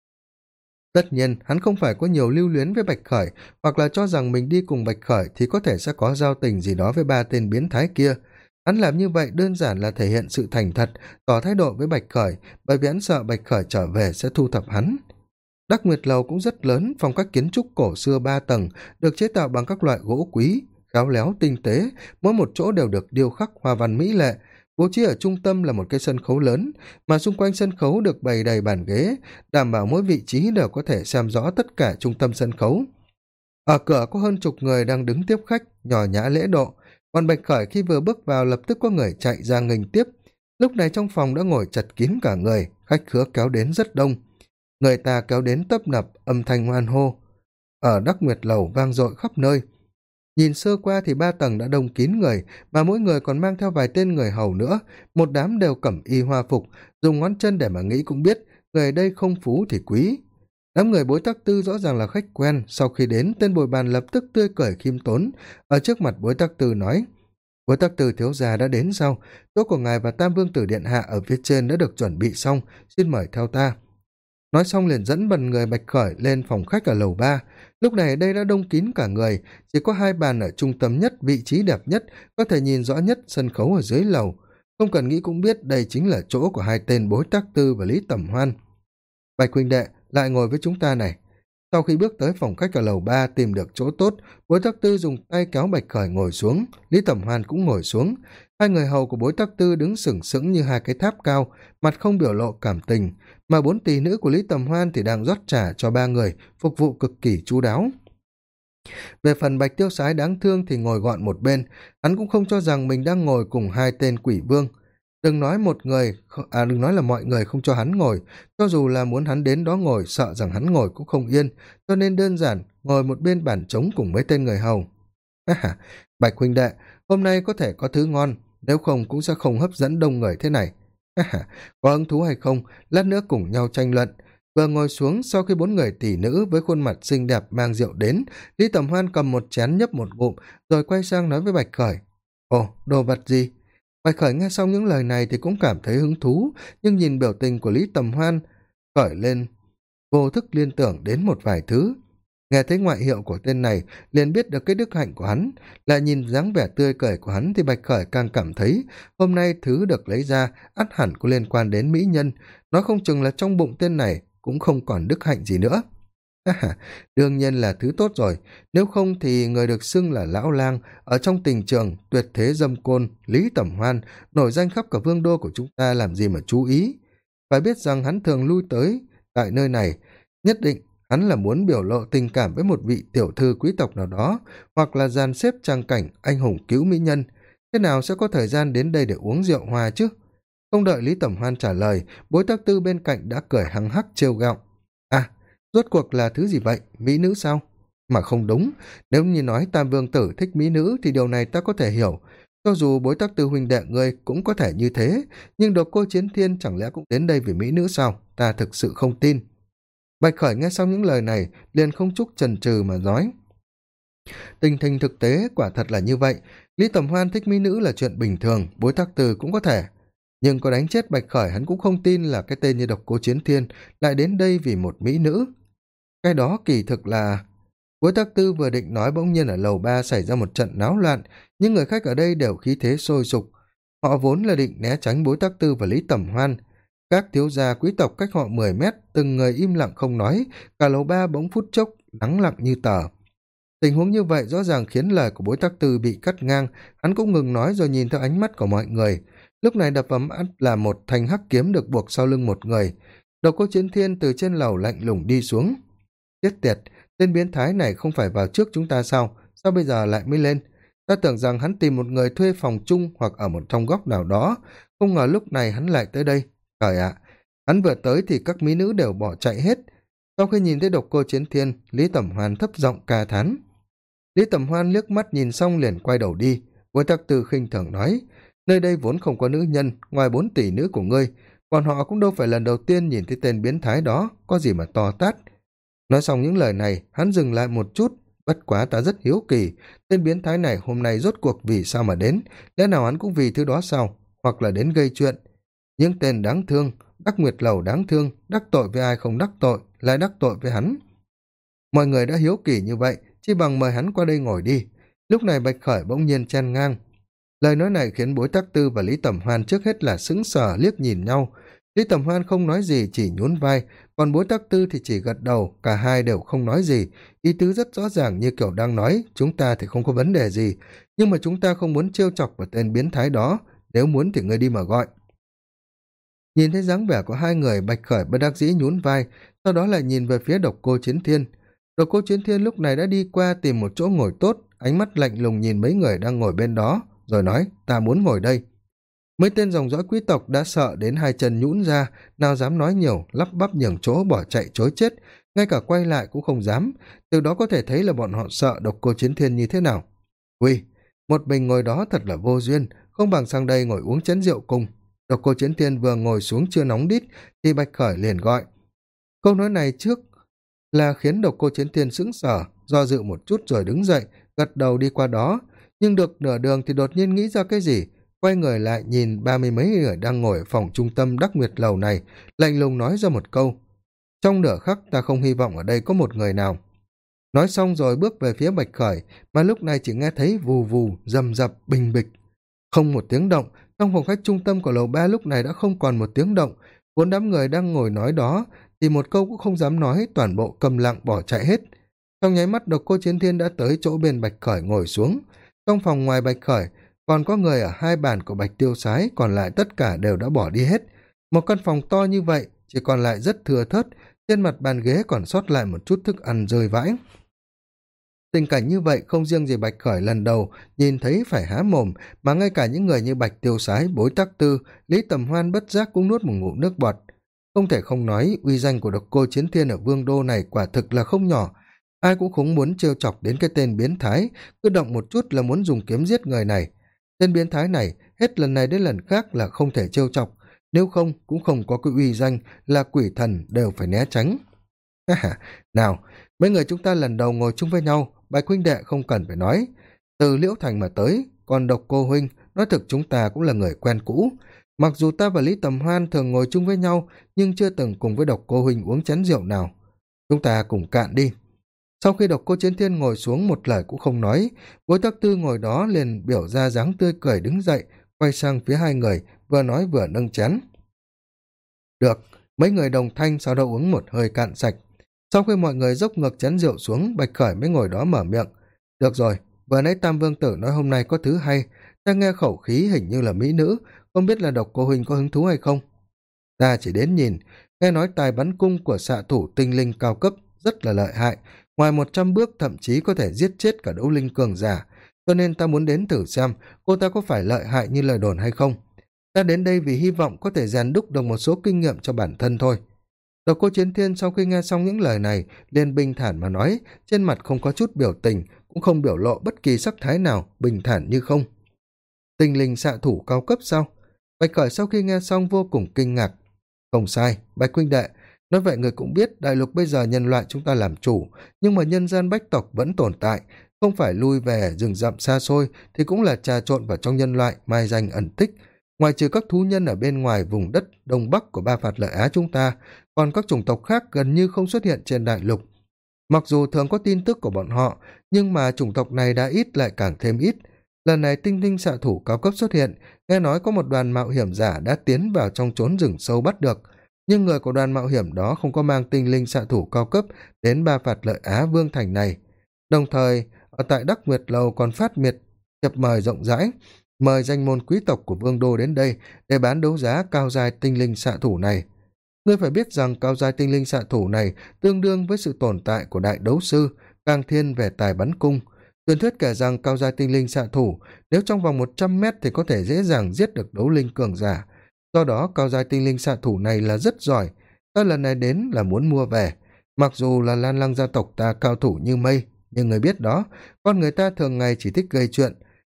Tất nhiên, hắn không phải có nhiều lưu luyến với Bạch Khởi, hoặc là cho rằng mình đi cùng Bạch Khởi thì có thể sẽ có giao tình gì đó với ba tên biến thái kia. Hắn làm như vậy đơn giản là thể hiện sự thành thật, tỏ thái độ với Bạch Khởi, bởi vì hắn sợ Bạch Khởi trở về sẽ thu thập hắn. Đắc Nguyệt Lầu cũng rất lớn, phong cách kiến trúc cổ xưa 3 tầng, được chế tạo bằng các loại gỗ quý, khéo léo tinh tế, mỗi một chỗ đều được điêu khắc hoa văn mỹ lệ. Bố trí ở trung tâm là một cái sân khấu lớn, mà xung quanh sân khấu được bày đầy bàn ghế, đảm bảo mỗi vị trí đều có thể xem rõ tất cả trung tâm sân khấu. Ở cửa có hơn chục người đang đứng tiếp khách, nhỏ nhã lễ độ, còn Bạch Khởi khi vừa bước vào lập tức có người chạy ra nghênh tiếp. Lúc này trong phòng đã ngồi chật kín cả người, khách khứa kéo đến rất đông. Người ta kéo đến tấp nập, âm thanh hoan hô ở Đắc Nguyệt Lầu vang dội khắp nơi. Nhìn sơ qua thì 3 tầng đã đông kín người, mà mỗi người còn mang theo vài tên người hầu nữa, một đám đều cẩm y hoa phục, dùng ngón chân để mà nghĩ cũng biết người ở đây không phú thì quý. Đám người Bối Tắc Tư rõ ràng là khách quen, sau khi đến tên bồi bàn lập tức tươi cười khiêm tốn, ở trước mặt Bối Tắc Tư nói: Bối Tắc Tư thiếu gia đã đến sau, chỗ của ngài và Tam Vương Tử điện hạ ở phía trên đã được chuẩn bị xong, xin mời theo ta. Nói xong liền dẫn bần người Bạch Khởi lên phòng khách ở lầu 3. Lúc này đây đã đông kín cả người, chỉ có 2 bàn ở trung tâm nhất, vị trí đẹp nhất, có thể nhìn rõ nhất sân khấu ở dưới lầu. Không cần nghĩ cũng biết đây chính là chỗ của 2 tên Bối Tắc Tư và Lý Tẩm Hoan. Bạch huynh đệ, lại ngồi với chúng ta này. Sau khi bước tới phòng khách ở lầu 3 tìm được chỗ tốt, Bối Tắc Tư dùng tay kéo Bạch Khởi ngồi xuống, Lý Tẩm Hoan cũng ngồi xuống. 2 người hầu của Bối Tắc Tư đứng sừng sững như 2 cái tháp cao, mặt không biểu lộ cảm tình, mà 4 tỷ nữ của Lý Tẩm Hoan thì đang rót trà cho 3 người, phục vụ cực kỳ chu đáo. Về phần Bạch Tiêu Sái đáng thương thì ngồi gọn một bên, hắn cũng không cho rằng mình đang ngồi cùng 2 tên quỷ vương. Đừng nói đừng nói là mọi người không cho hắn ngồi, cho dù là muốn hắn đến đó ngồi, sợ rằng hắn ngồi cũng không yên, cho nên đơn giản ngồi một bên bàn trống cùng mấy tên người hầu. Bạch huynh đệ, hôm nay có thể có thứ ngon, nếu không cũng sẽ không hấp dẫn đông người thế này. Có hứng thú hay không, lát nữa cùng nhau tranh luận. Vừa ngồi xuống, sau khi 4 người tỷ nữ với khuôn mặt xinh đẹp mang rượu đến, Lý Tầm Hoan cầm một chén nhấp một ngụm, rồi quay sang nói với Bạch Khởi: Ồ, đồ vật gì? Bạch Khởi nghe xong những lời này thì cũng cảm thấy hứng thú, nhưng nhìn biểu tình của Lý Tầm Hoan khởi lên, vô thức liên tưởng đến một vài thứ. Nghe thấy ngoại hiệu của tên này, liền biết được cái đức hạnh của hắn, lại nhìn dáng vẻ tươi cười của hắn thì Bạch Khởi càng cảm thấy hôm nay thứ được lấy ra ắt hẳn có liên quan đến mỹ nhân, nói không chừng là trong bụng tên này cũng không còn đức hạnh gì nữa. Đương nhiên là thứ tốt rồi, nếu không thì người được xưng là lão lang ở trong tình trường tuyệt thế dâm côn Lý Tẩm Hoan nổi danh khắp cả vương đô của chúng ta làm gì mà chú ý. Phải biết rằng hắn thường lui tới tại nơi này, nhất định hắn là muốn biểu lộ tình cảm với một vị tiểu thư quý tộc nào đó, hoặc là dàn xếp trang cảnh anh hùng cứu mỹ nhân. Thế nào sẽ có thời gian đến đây để uống rượu hoa chứ? Không đợi Lý Tẩm Hoan trả lời, Bối Tắc Tư bên cạnh đã cười hăng hắc trêu ghẹo: rốt cuộc là thứ gì vậy, mỹ nữ sao? Mà không đúng, nếu như nói Tam Vương Tử thích mỹ nữ thì điều này ta có thể hiểu, cho dù Bối Tắc Tư huynh đệ ngươi cũng có thể như thế, nhưng Độc Cô Chiến Thiên chẳng lẽ cũng đến đây vì mỹ nữ sao? Ta thực sự không tin. Bạch Khởi nghe xong những lời này liền không chút chần chừ mà nói: tình hình thực tế quả thật là như vậy, Lý Tầm Hoan thích mỹ nữ là chuyện bình thường, Bối Tắc Tư cũng có thể, nhưng có đánh chết Bạch Khởi hắn cũng không tin là cái tên như Độc Cô Chiến Thiên lại đến đây vì một mỹ nữ. Cái đó kỳ thực là... Bối Tắc Tư vừa định nói bỗng nhiên ở lầu 3 xảy ra một trận náo loạn, nhưng người khách ở đây đều khí thế sôi sục. Họ vốn là định né tránh Bối Tắc Tư và Lý Tẩm Hoan. Các thiếu gia quý tộc cách họ 10 mét, từng người im lặng không nói, cả lầu 3 bỗng phút chốc lắng lặng như tờ. Tình huống như vậy rõ ràng khiến lời của Bối Tắc Tư bị cắt ngang, hắn cũng ngừng nói rồi nhìn theo ánh mắt của mọi người. Lúc này đập vào mắt là một thanh hắc kiếm được buộc sau lưng một người. Độc Cô Chiến Thiên từ trên lầu lạnh lùng đi xuống. Chết tiệt, tên biến thái này không phải vào trước chúng ta sao? Sao bây giờ lại mới lên? Ta tưởng rằng hắn tìm một người thuê phòng chung hoặc ở một trong góc nào đó, không ngờ lúc này hắn lại tới đây. Trời ạ, hắn vừa tới thì các mỹ nữ đều bỏ chạy hết. Sau khi nhìn thấy Độc Cô Chiến Thiên, Lý Tẩm Hoan thấp giọng ca thán. Lý Tẩm Hoan liếc mắt nhìn xong liền quay đầu đi, Bối Tắc Tư khinh thường nói, nơi đây vốn không có nữ nhân ngoài 4 tỷ nữ của ngươi, còn họ cũng đâu phải lần đầu tiên nhìn thấy tên biến thái đó, có gì mà to tát. Nói xong những lời này, hắn dừng lại một chút, bất quá ta rất hiếu kỳ, tên biến thái này hôm nay rốt cuộc vì sao mà đến, lẽ nào hắn cũng vì thứ đó sao, hoặc là đến gây chuyện. Những tên đáng thương, Đắc Nguyệt Lầu đáng thương, đắc tội với ai không đắc tội, lại đắc tội với hắn. Mọi người đã hiếu kỳ như vậy, chi bằng mời hắn qua đây ngồi đi. Lúc này Bạch Khởi bỗng nhiên chen ngang. Lời nói này khiến Bối Tắc Tư và Lý Tẩm Hoan trước hết là sững sờ liếc nhìn nhau. Lý Tẩm Hoan không nói gì, chỉ nhún vai, còn Bối Tắc Tư thì chỉ gật đầu, cả hai đều không nói gì. Ý tứ rất rõ ràng như kiểu đang nói, chúng ta thì không có vấn đề gì, nhưng mà chúng ta không muốn trêu chọc vào tên biến thái đó, nếu muốn thì ngươi đi mà gọi. Nhìn thấy dáng vẻ của hai người, Bạch Khởi bất đắc dĩ nhún vai, sau đó lại nhìn về phía Độc Cô Chiến Thiên. Độc Cô Chiến Thiên lúc này đã đi qua tìm một chỗ ngồi tốt, ánh mắt lạnh lùng nhìn mấy người đang ngồi bên đó, rồi nói, ta muốn ngồi đây. Mấy tên dòng dõi quý tộc đã sợ đến hai chân nhũn ra, nào dám nói nhiều, lắp bắp nhường chỗ bỏ chạy chối chết, ngay cả quay lại cũng không dám, từ đó có thể thấy là bọn họ sợ Độc Cô Chiến Thiên như thế nào. Ui, một mình ngồi đó thật là vô duyên, không bằng sang đây ngồi uống chén rượu cùng. Độc Cô Chiến Thiên vừa ngồi xuống chưa nóng đít, thì Bạch Khởi liền gọi. Câu nói này trước là khiến Độc Cô Chiến Thiên sững sờ, do dự một chút rồi đứng dậy, gật đầu đi qua đó, nhưng được nửa đường thì đột nhiên nghĩ ra cái gì, quay người lại nhìn 30 mấy người đang ngồi ở phòng trung tâm Đắc Nguyệt Lầu này, lạnh lùng nói ra một câu. Trong nửa khắc ta không hy vọng ở đây có một người nào. Nói xong rồi bước về phía Bạch Khởi, mà lúc này chỉ nghe thấy vù vù, rầm rập, bình bịch. Không một tiếng động, trong phòng khách trung tâm của lầu 3 lúc này đã không còn một tiếng động, vốn đám người đang ngồi nói đó, thì một câu cũng không dám nói, toàn bộ câm lặng bỏ chạy hết. Trong nháy mắt Độc Cô Chiến Thiên đã tới chỗ bên Bạch Khởi ngồi xuống. Trong phòng ngoài Bạch Khởi, còn có người ở hai bàn của Bạch Tiêu Sái, còn lại tất cả đều đã bỏ đi hết. Một căn phòng to như vậy, chỉ còn lại rất thưa thớt, trên mặt bàn ghế còn sót lại một chút thức ăn rơi vãi. Tình cảnh như vậy không riêng gì Bạch Khởi lần đầu nhìn thấy phải há mồm, mà ngay cả những người như Bạch Tiêu Sái, Bối Tắc Tư, Lý Tầm Hoan bất giác cũng nuốt một ngụm nước bọt. Không thể không nói, uy danh của Độc Cô Chiến Thiên ở Vương Đô này quả thực là không nhỏ. Ai cũng không muốn trêu chọc đến cái tên biến thái, cứ động một chút là muốn dùng kiếm giết người này. Tên biến thái này, hết lần này đến lần khác là không thể trêu chọc, nếu không cũng không có cái uy danh là quỷ thần đều phải né tránh. Nào, mấy người chúng ta lần đầu ngồi chung với nhau, Bạch huynh đệ không cần phải nói. Từ Liễu Thành mà tới, còn Độc Cô huynh, nói thực chúng ta cũng là người quen cũ. Mặc dù ta và Lý Tầm Hoan thường ngồi chung với nhau, nhưng chưa từng cùng với Độc Cô huynh uống chén rượu nào. Chúng ta cùng cạn đi. Sau khi Độc Cô Chiến Thiên ngồi xuống một lời cũng không nói, Bối Tắc Tư ngồi đó liền biểu ra dáng tươi cười đứng dậy, quay sang phía hai người, vừa nói vừa nâng chén. Được, mấy người đồng thanh sau đó uống một hơi cạn sạch. Sau khi mọi người dốc ngược chén rượu xuống, Bạch Khởi mới ngồi đó mở miệng. Được rồi, vừa nãy Tam Vương Tử nói hôm nay có thứ hay, ta nghe khẩu khí hình như là mỹ nữ, không biết là Độc Cô huynh có hứng thú hay không? Ta chỉ đến nhìn, nghe nói tài bắn cung của xạ thủ tinh linh cao cấp rất là lợi hại, ngoài 100 bước thậm chí có thể giết chết cả đấu linh cường giả, cho nên ta muốn đến thử xem cô ta có phải lợi hại như lời đồn hay không. Ta đến đây vì hy vọng có thể rèn đúc được một số kinh nghiệm cho bản thân thôi. Độc Cô Chiến Thiên sau khi nghe xong những lời này liền bình thản mà nói, trên mặt không có chút biểu tình, cũng không biểu lộ bất kỳ sắc thái nào, bình thản như không. Tinh linh xạ thủ cao cấp sao? Bạch Khởi sau khi nghe xong vô cùng kinh ngạc. Không sai, Bạch huynh đệ, nói vậy người cũng biết đại lục bây giờ nhân loại chúng ta làm chủ, nhưng mà nhân gian bách tộc vẫn tồn tại, không phải lui về rừng rậm xa xôi thì cũng là trà trộn vào trong nhân loại, mai danh ẩn tích. Ngoài trừ các thú nhân ở bên ngoài vùng đất đông bắc của Ba Phạt Lợi Á chúng ta, còn các chủng tộc khác gần như không xuất hiện trên đại lục. Mặc dù thường có tin tức của bọn họ, nhưng mà chủng tộc này đã ít lại càng thêm ít. Lần này tinh linh xạ thủ cao cấp xuất hiện, nghe nói có một đoàn mạo hiểm giả đã tiến vào trong chốn rừng sâu bắt được, nhưng người của đoàn mạo hiểm đó không có mang tinh linh xạ thủ cao cấp đến Ba Phạt Lợi Á Vương Thành này. Đồng thời, ở tại Đắc Nguyệt Lầu còn phát miệt thiệp mời rộng rãi, mời danh môn quý tộc của Vương Đô đến đây để bán đấu giá cao giai tinh linh xạ thủ này. Ngươi phải biết rằng cao giai tinh linh xạ thủ này tương đương với sự tồn tại của đại đấu sư, càng thiên về tài bắn cung. Truyền thuyết kể rằng cao giai tinh linh xạ thủ nếu trong vòng 100 mét thì có thể dễ dàng giết được đấu linh cường giả. Do đó cao giai tinh linh xạ thủ này là rất giỏi. Ta lần này đến là muốn mua về. Mặc dù là Lan Lăng gia tộc ta cao thủ như mây, nhưng người biết đó, con người ta thường ngày chỉ thích gây chuyện.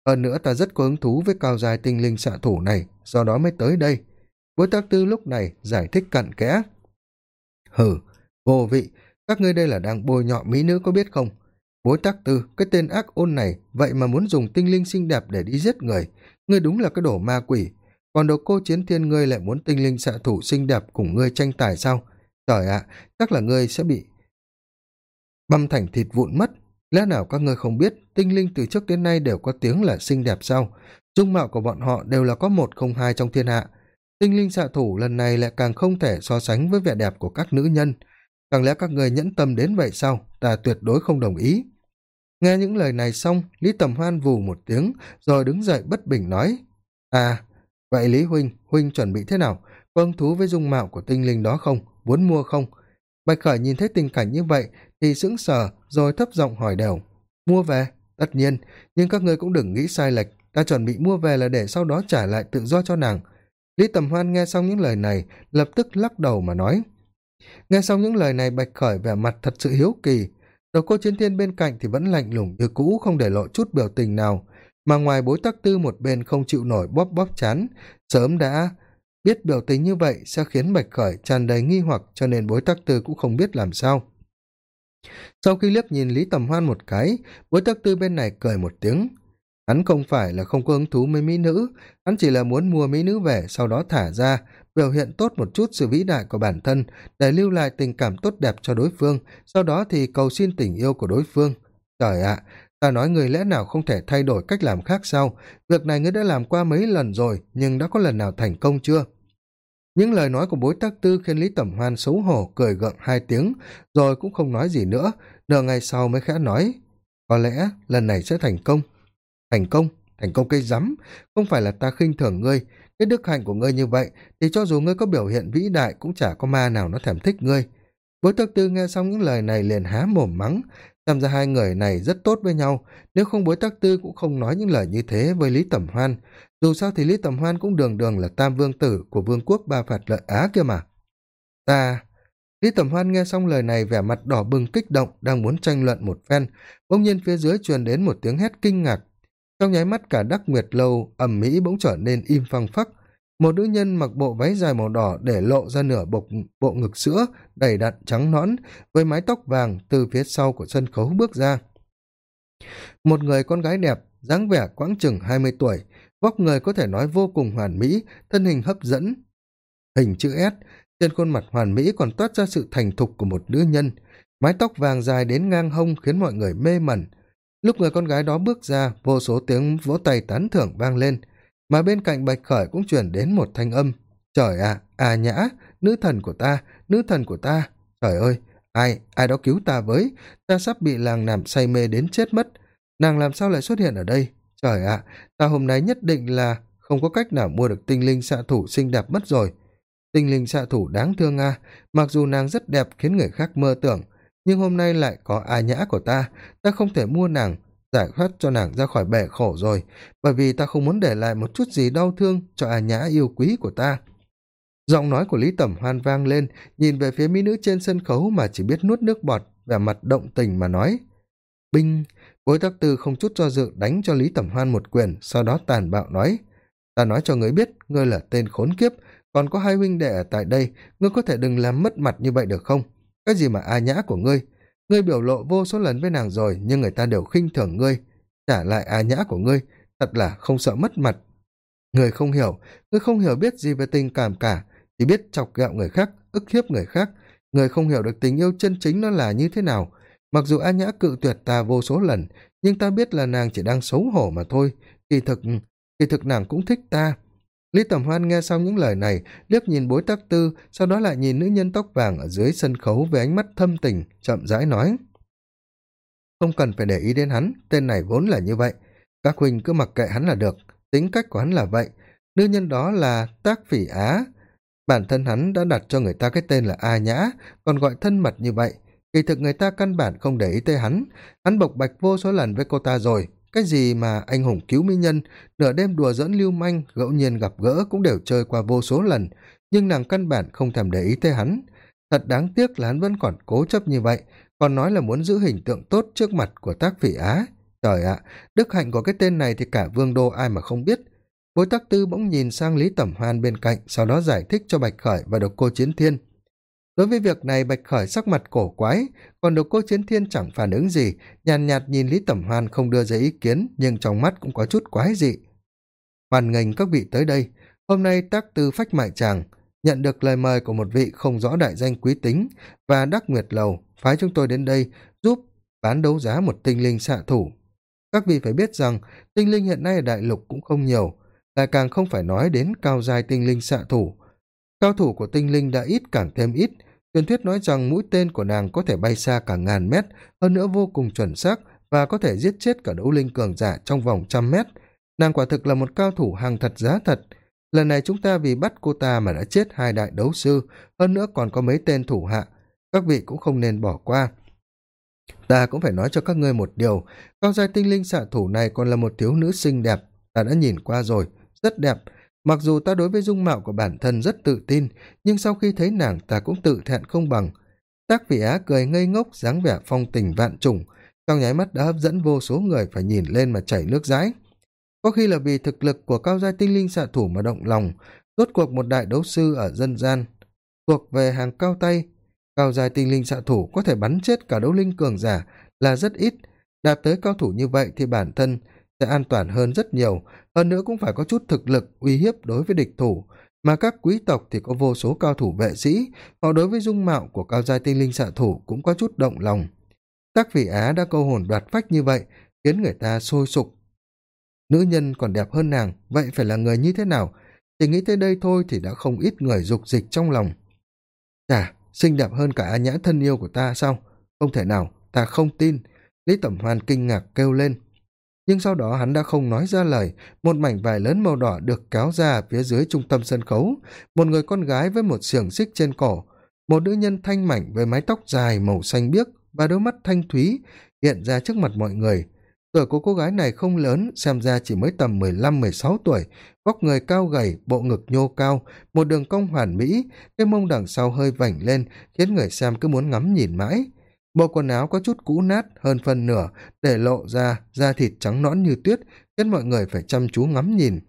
hơn nữa ta rất có hứng thú với cao giai tinh linh xạ thủ này, do đó mới tới đây. Bối tác tư lúc này giải thích cặn kẽ. Hừ, vô vị, các ngươi đây là đang bôi nhọ mỹ nữ có biết không? Bối tác tư, cái tên ác ôn này, vậy mà muốn dùng tinh linh xinh đẹp để đi giết người. Ngươi đúng là cái đồ ma quỷ. Còn đồ cô chiến thiên ngươi lại muốn tinh linh xạ thủ xinh đẹp cùng ngươi tranh tài sao? Trời ạ, chắc là ngươi sẽ bị băm thành thịt vụn mất. Lẽ nào các ngươi không biết tinh linh từ trước đến nay đều có tiếng là xinh đẹp sao? Dung mạo của bọn họ đều là có một không hai trong thiên hạ. Tinh linh xạ thủ lần này lại càng không thể so sánh với vẻ đẹp của các nữ nhân. Chẳng lẽ các người nhẫn tâm đến vậy sao? Ta tuyệt đối không đồng ý. Nghe những lời này xong, Lý Tầm Hoan vù một tiếng, rồi đứng dậy bất bình nói. À, vậy Lý huynh, huynh chuẩn bị thế nào? Có hứng thú với dung mạo của tinh linh đó không? Muốn mua không? Bạch Khởi nhìn thấy tình cảnh như vậy, thì sững sờ, rồi thấp giọng hỏi đều. Mua về? Tất nhiên, nhưng các ngươi cũng đừng nghĩ sai lệch. Ta chuẩn bị mua về là để sau đó trả lại tự do cho nàng. Lý Tầm Hoan nghe xong những lời này, lập tức lắc đầu mà nói. Nghe xong những lời này, Bạch Khởi vẻ mặt thật sự hiếu kỳ. Đầu cô chiến thiên bên cạnh thì vẫn lạnh lùng như cũ, không để lộ chút biểu tình nào, mà ngoài Bối Tắc Tư một bên không chịu nổi bóp bóp chán, sớm đã biết biểu tình như vậy sẽ khiến Bạch Khởi tràn đầy nghi hoặc, cho nên Bối Tắc Tư cũng không biết làm sao. Sau khi liếc nhìn Lý Tầm Hoan một cái, Bối Tắc Tư bên này cười một tiếng. Hắn không phải là không có hứng thú với mỹ nữ, hắn chỉ là muốn mua mỹ nữ về sau đó thả ra, biểu hiện tốt một chút sự vĩ đại của bản thân để lưu lại tình cảm tốt đẹp cho đối phương, sau đó thì cầu xin tình yêu của đối phương. Trời ạ, ta nói người lẽ nào không thể thay đổi cách làm khác sao? Việc này ngươi đã làm qua mấy lần rồi, nhưng đã có lần nào thành công chưa? Những lời nói của Bối Tắc Tư khiến Lý Tẩm Hoan xấu hổ cười gượng 2 tiếng, rồi cũng không nói gì nữa, nửa ngày sau mới khẽ nói. Có lẽ lần này sẽ thành công. Thành công? Thành công cái rắm. Không phải là ta khinh thường ngươi. Cái đức hạnh của ngươi như vậy thì cho dù ngươi có biểu hiện vĩ đại cũng chả có ma nào nó thèm thích ngươi. Bối Tắc Tư nghe xong những lời này liền há mồm mắng. Xem ra hai người này rất tốt với nhau. Nếu không Bối Tắc Tư cũng không nói những lời như thế với Lý Tẩm Hoan. Dù sao thì Lý Tẩm Hoan cũng đường đường là tam vương tử của vương quốc Ba Phạt Lợi Á kia mà. Lý Tẩm Hoan nghe xong lời này vẻ mặt đỏ bừng kích động, đang muốn tranh luận một phen, bỗng nhiên phía dưới truyền đến một tiếng hét kinh ngạc. Trong nháy mắt cả Đắc Nguyệt Lâu ầm ĩ bỗng trở nên im phăng phắc. Một nữ nhân mặc bộ váy dài màu đỏ để lộ ra nửa bộ ngực sữa đầy đặn trắng nõn với mái tóc vàng từ phía sau của sân khấu bước ra. Một người con gái đẹp, dáng vẻ quãng chừng 20 tuổi, vóc người có thể nói vô cùng hoàn mỹ, thân hình hấp dẫn, hình chữ S, trên khuôn mặt hoàn mỹ còn toát ra sự thành thục của một nữ nhân, mái tóc vàng dài đến ngang hông khiến mọi người mê mẩn. Lúc người con gái đó bước ra, vô số tiếng vỗ tay tán thưởng vang lên, mà bên cạnh Bạch Khởi cũng chuyển đến một thanh âm. Trời ạ, Nhã, nữ thần của ta, nữ thần của ta. Trời ơi, ai đó cứu ta với, ta sắp bị làng làm say mê đến chết mất. Nàng làm sao lại xuất hiện ở đây? Trời ạ, ta hôm nay nhất định là không có cách nào mua được tinh linh xạ thủ xinh đẹp mất rồi. Tinh linh xạ thủ đáng thương mặc dù nàng rất đẹp khiến người khác mơ tưởng, nhưng hôm nay lại có Nhã của ta không thể mua nàng, giải thoát cho nàng ra khỏi bể khổ rồi, bởi vì ta không muốn để lại một chút gì đau thương cho Nhã yêu quý của ta. Giọng nói của Lý Tẩm Hoan vang lên, nhìn về phía mỹ nữ trên sân khấu mà chỉ biết nuốt nước bọt, vẻ mặt động tình mà nói. Binh, Bối Tắc Tư không chút do dự đánh cho Lý Tẩm Hoan một quyền, sau đó tàn bạo nói. Ta nói cho ngươi biết, ngươi là tên khốn kiếp, còn có hai huynh đệ ở tại đây, ngươi có thể đừng làm mất mặt như vậy được không? Cái gì mà Nhã của ngươi? Ngươi biểu lộ vô số lần với nàng rồi, nhưng người ta đều khinh thường ngươi. Trả lại Nhã của ngươi, thật là không sợ mất mặt. Ngươi không hiểu biết gì về tình cảm cả, chỉ biết chọc ghẹo người khác, ức hiếp người khác. Ngươi không hiểu được tình yêu chân chính nó là như thế nào. Mặc dù Nhã cự tuyệt ta vô số lần, nhưng ta biết là nàng chỉ đang xấu hổ mà thôi. Kỳ thực nàng cũng thích ta. Lý Tẩm Hoan nghe xong những lời này, liếc nhìn Bối Tắc Tư, sau đó lại nhìn nữ nhân tóc vàng ở dưới sân khấu với ánh mắt thâm tình, chậm rãi nói. Không cần phải để ý đến hắn, tên này vốn là như vậy. Các huynh cứ mặc kệ hắn là được, tính cách của hắn là vậy. Nữ nhân đó là Tác Phỉ Á. Bản thân hắn đã đặt cho người ta cái tên là Nhã, còn gọi thân mật như vậy. Kỳ thực người ta căn bản không để ý tới hắn bộc bạch vô số lần với cô ta rồi. Cái gì mà anh hùng cứu mỹ nhân, nửa đêm đùa giỡn lưu manh, ngẫu nhiên gặp gỡ cũng đều chơi qua vô số lần, nhưng nàng căn bản không thèm để ý tới hắn. Thật đáng tiếc là hắn vẫn còn cố chấp như vậy, còn nói là muốn giữ hình tượng tốt trước mặt của Tác Phỉ Á. Trời ạ, đức hạnh của cái tên này thì cả vương đô ai mà không biết. Bối Tắc Tư bỗng nhìn sang Lý Tẩm Hoan bên cạnh, sau đó giải thích cho Bạch Khởi và Độc Cô Chiến Thiên. Đối với việc này Bạch Khởi sắc mặt cổ quái, còn Độc Cô Chiến Thiên chẳng phản ứng gì, nhàn nhạt nhìn Lý Tẩm Hoan không đưa ra ý kiến, nhưng trong mắt cũng có chút quái dị. Hoan nghênh các vị tới đây, hôm nay Tác Tư Phách Mại Tràng nhận được lời mời của một vị không rõ đại danh quý tính và Đắc Nguyệt Lầu phái chúng tôi đến đây giúp bán đấu giá một tinh linh xạ thủ. Các vị phải biết rằng tinh linh hiện nay ở đại lục cũng không nhiều, lại càng không phải nói đến cao giai tinh linh xạ thủ. Cao thủ của tinh linh đã ít càng thêm ít, truyền thuyết nói rằng mũi tên của nàng có thể bay xa cả ngàn mét, hơn nữa vô cùng chuẩn xác và có thể giết chết cả đấu linh cường giả trong vòng 100 mét. Nàng quả thực là một cao thủ hàng thật giá thật. Lần này chúng ta vì bắt cô ta mà đã chết 2 đại đấu sư, hơn nữa còn có mấy tên thủ hạ. Các vị cũng không nên bỏ qua. Ta cũng phải nói cho các ngươi một điều, cao giai tinh linh xạ thủ này còn là một thiếu nữ xinh đẹp, ta đã nhìn qua rồi, rất đẹp. Mặc dù ta đối với dung mạo của bản thân rất tự tin, nhưng sau khi thấy nàng ta cũng tự thẹn không bằng. Tác Phỉ Á cười ngây ngốc, dáng vẻ phong tình vạn trùng, trong nháy mắt đã hấp dẫn vô số người phải nhìn lên mà chảy nước dãi. Có khi là vì thực lực của cao giai tinh linh xạ thủ mà động lòng, rốt cuộc một đại đấu sư ở dân gian thuộc về hàng cao tay, cao giai tinh linh xạ thủ có thể bắn chết cả đấu linh cường giả là rất ít. Đạt tới cao thủ như vậy thì bản thân sẽ an toàn hơn rất nhiều, hơn nữa cũng phải có chút thực lực uy hiếp đối với địch thủ, mà các quý tộc thì có vô số cao thủ vệ sĩ, họ đối với dung mạo của cao giai tinh linh xạ thủ cũng có chút động lòng. Tác Phỉ Á đã câu hồn đoạt phách như vậy khiến người ta sôi sục. Nữ nhân còn đẹp hơn nàng, vậy phải là người như thế nào? Chỉ nghĩ tới đây thôi thì đã không ít người dục dịch trong lòng. Chà, xinh đẹp hơn cả A Nhã thân yêu của ta sao? Không thể nào, ta không tin. Lý Tẩm Hoan kinh ngạc kêu lên. Nhưng sau đó hắn đã không nói ra lời, một mảnh vải lớn màu đỏ được kéo ra phía dưới trung tâm sân khấu, một người con gái với một xiềng xích trên cổ, một nữ nhân thanh mảnh với mái tóc dài màu xanh biếc và đôi mắt thanh thúy hiện ra trước mặt mọi người. Tuổi của cô gái này không lớn, xem ra chỉ mới tầm 15-16 tuổi, vóc người cao gầy, bộ ngực nhô cao, một đường cong hoàn mỹ, cái mông đằng sau hơi vảnh lên, khiến người xem cứ muốn ngắm nhìn mãi. Bộ quần áo có chút cũ nát hơn phân nửa, để lộ ra da thịt trắng nõn như tuyết, khiến mọi người phải chăm chú ngắm nhìn.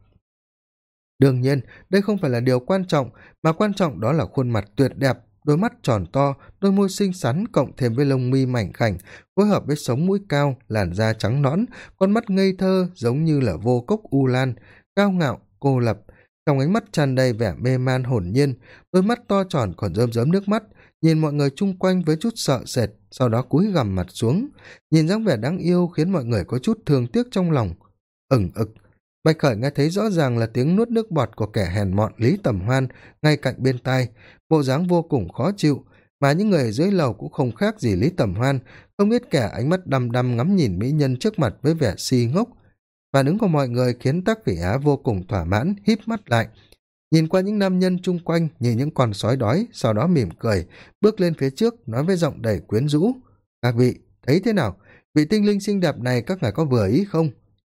Đương nhiên, đây không phải là điều quan trọng, mà quan trọng đó là khuôn mặt tuyệt đẹp, đôi mắt tròn to, đôi môi xinh xắn cộng thêm với lông mi mảnh khảnh, phối hợp với sống mũi cao, làn da trắng nõn, con mắt ngây thơ giống như là vô cốc u lan, cao ngạo, cô lập. Trong ánh mắt tràn đầy vẻ mê man hồn nhiên, đôi mắt to tròn còn rơm rớm nước mắt, nhìn mọi người chung quanh với chút sợ sệt, sau đó cúi gằm mặt xuống. Nhìn dáng vẻ đáng yêu khiến mọi người có chút thương tiếc trong lòng. Ửng ực. Bạch Khởi nghe thấy rõ ràng là tiếng nuốt nước bọt của kẻ hèn mọn Lý Tẩm Hoan ngay cạnh bên tai, bộ dáng vô cùng khó chịu, mà những người ở dưới lầu cũng không khác gì Lý Tẩm Hoan, không biết kẻ ánh mắt đăm đăm ngắm nhìn mỹ nhân trước mặt với vẻ si ngốc. Phản ứng của mọi người khiến Tác Phỉ Á vô cùng thỏa mãn, híp mắt lại, nhìn qua những nam nhân chung quanh như những con sói đói, sau đó mỉm cười, bước lên phía trước nói với giọng đầy quyến rũ: "Các vị, thấy thế nào? Vị tinh linh xinh đẹp này các ngài có vừa ý không?"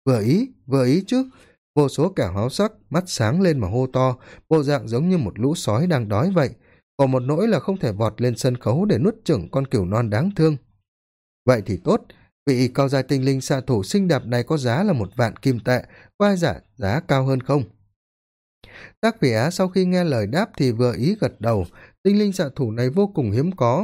Vừa ý chứ." Vô số kẻ háo sắc, mắt sáng lên mà hô to, bộ dạng giống như một lũ sói đang đói vậy. Còn một nỗi là không thể vọt lên sân khấu để nuốt chửng con cừu non đáng thương. Vậy thì tốt, vị cao giai tinh linh xạ thủ xinh đẹp này có giá là 1.000 kim tệ, có ai giả giá cao hơn không? Tác Phỉ Á sau khi nghe lời đáp thì vừa ý gật đầu, tinh linh xạ thủ này vô cùng hiếm có.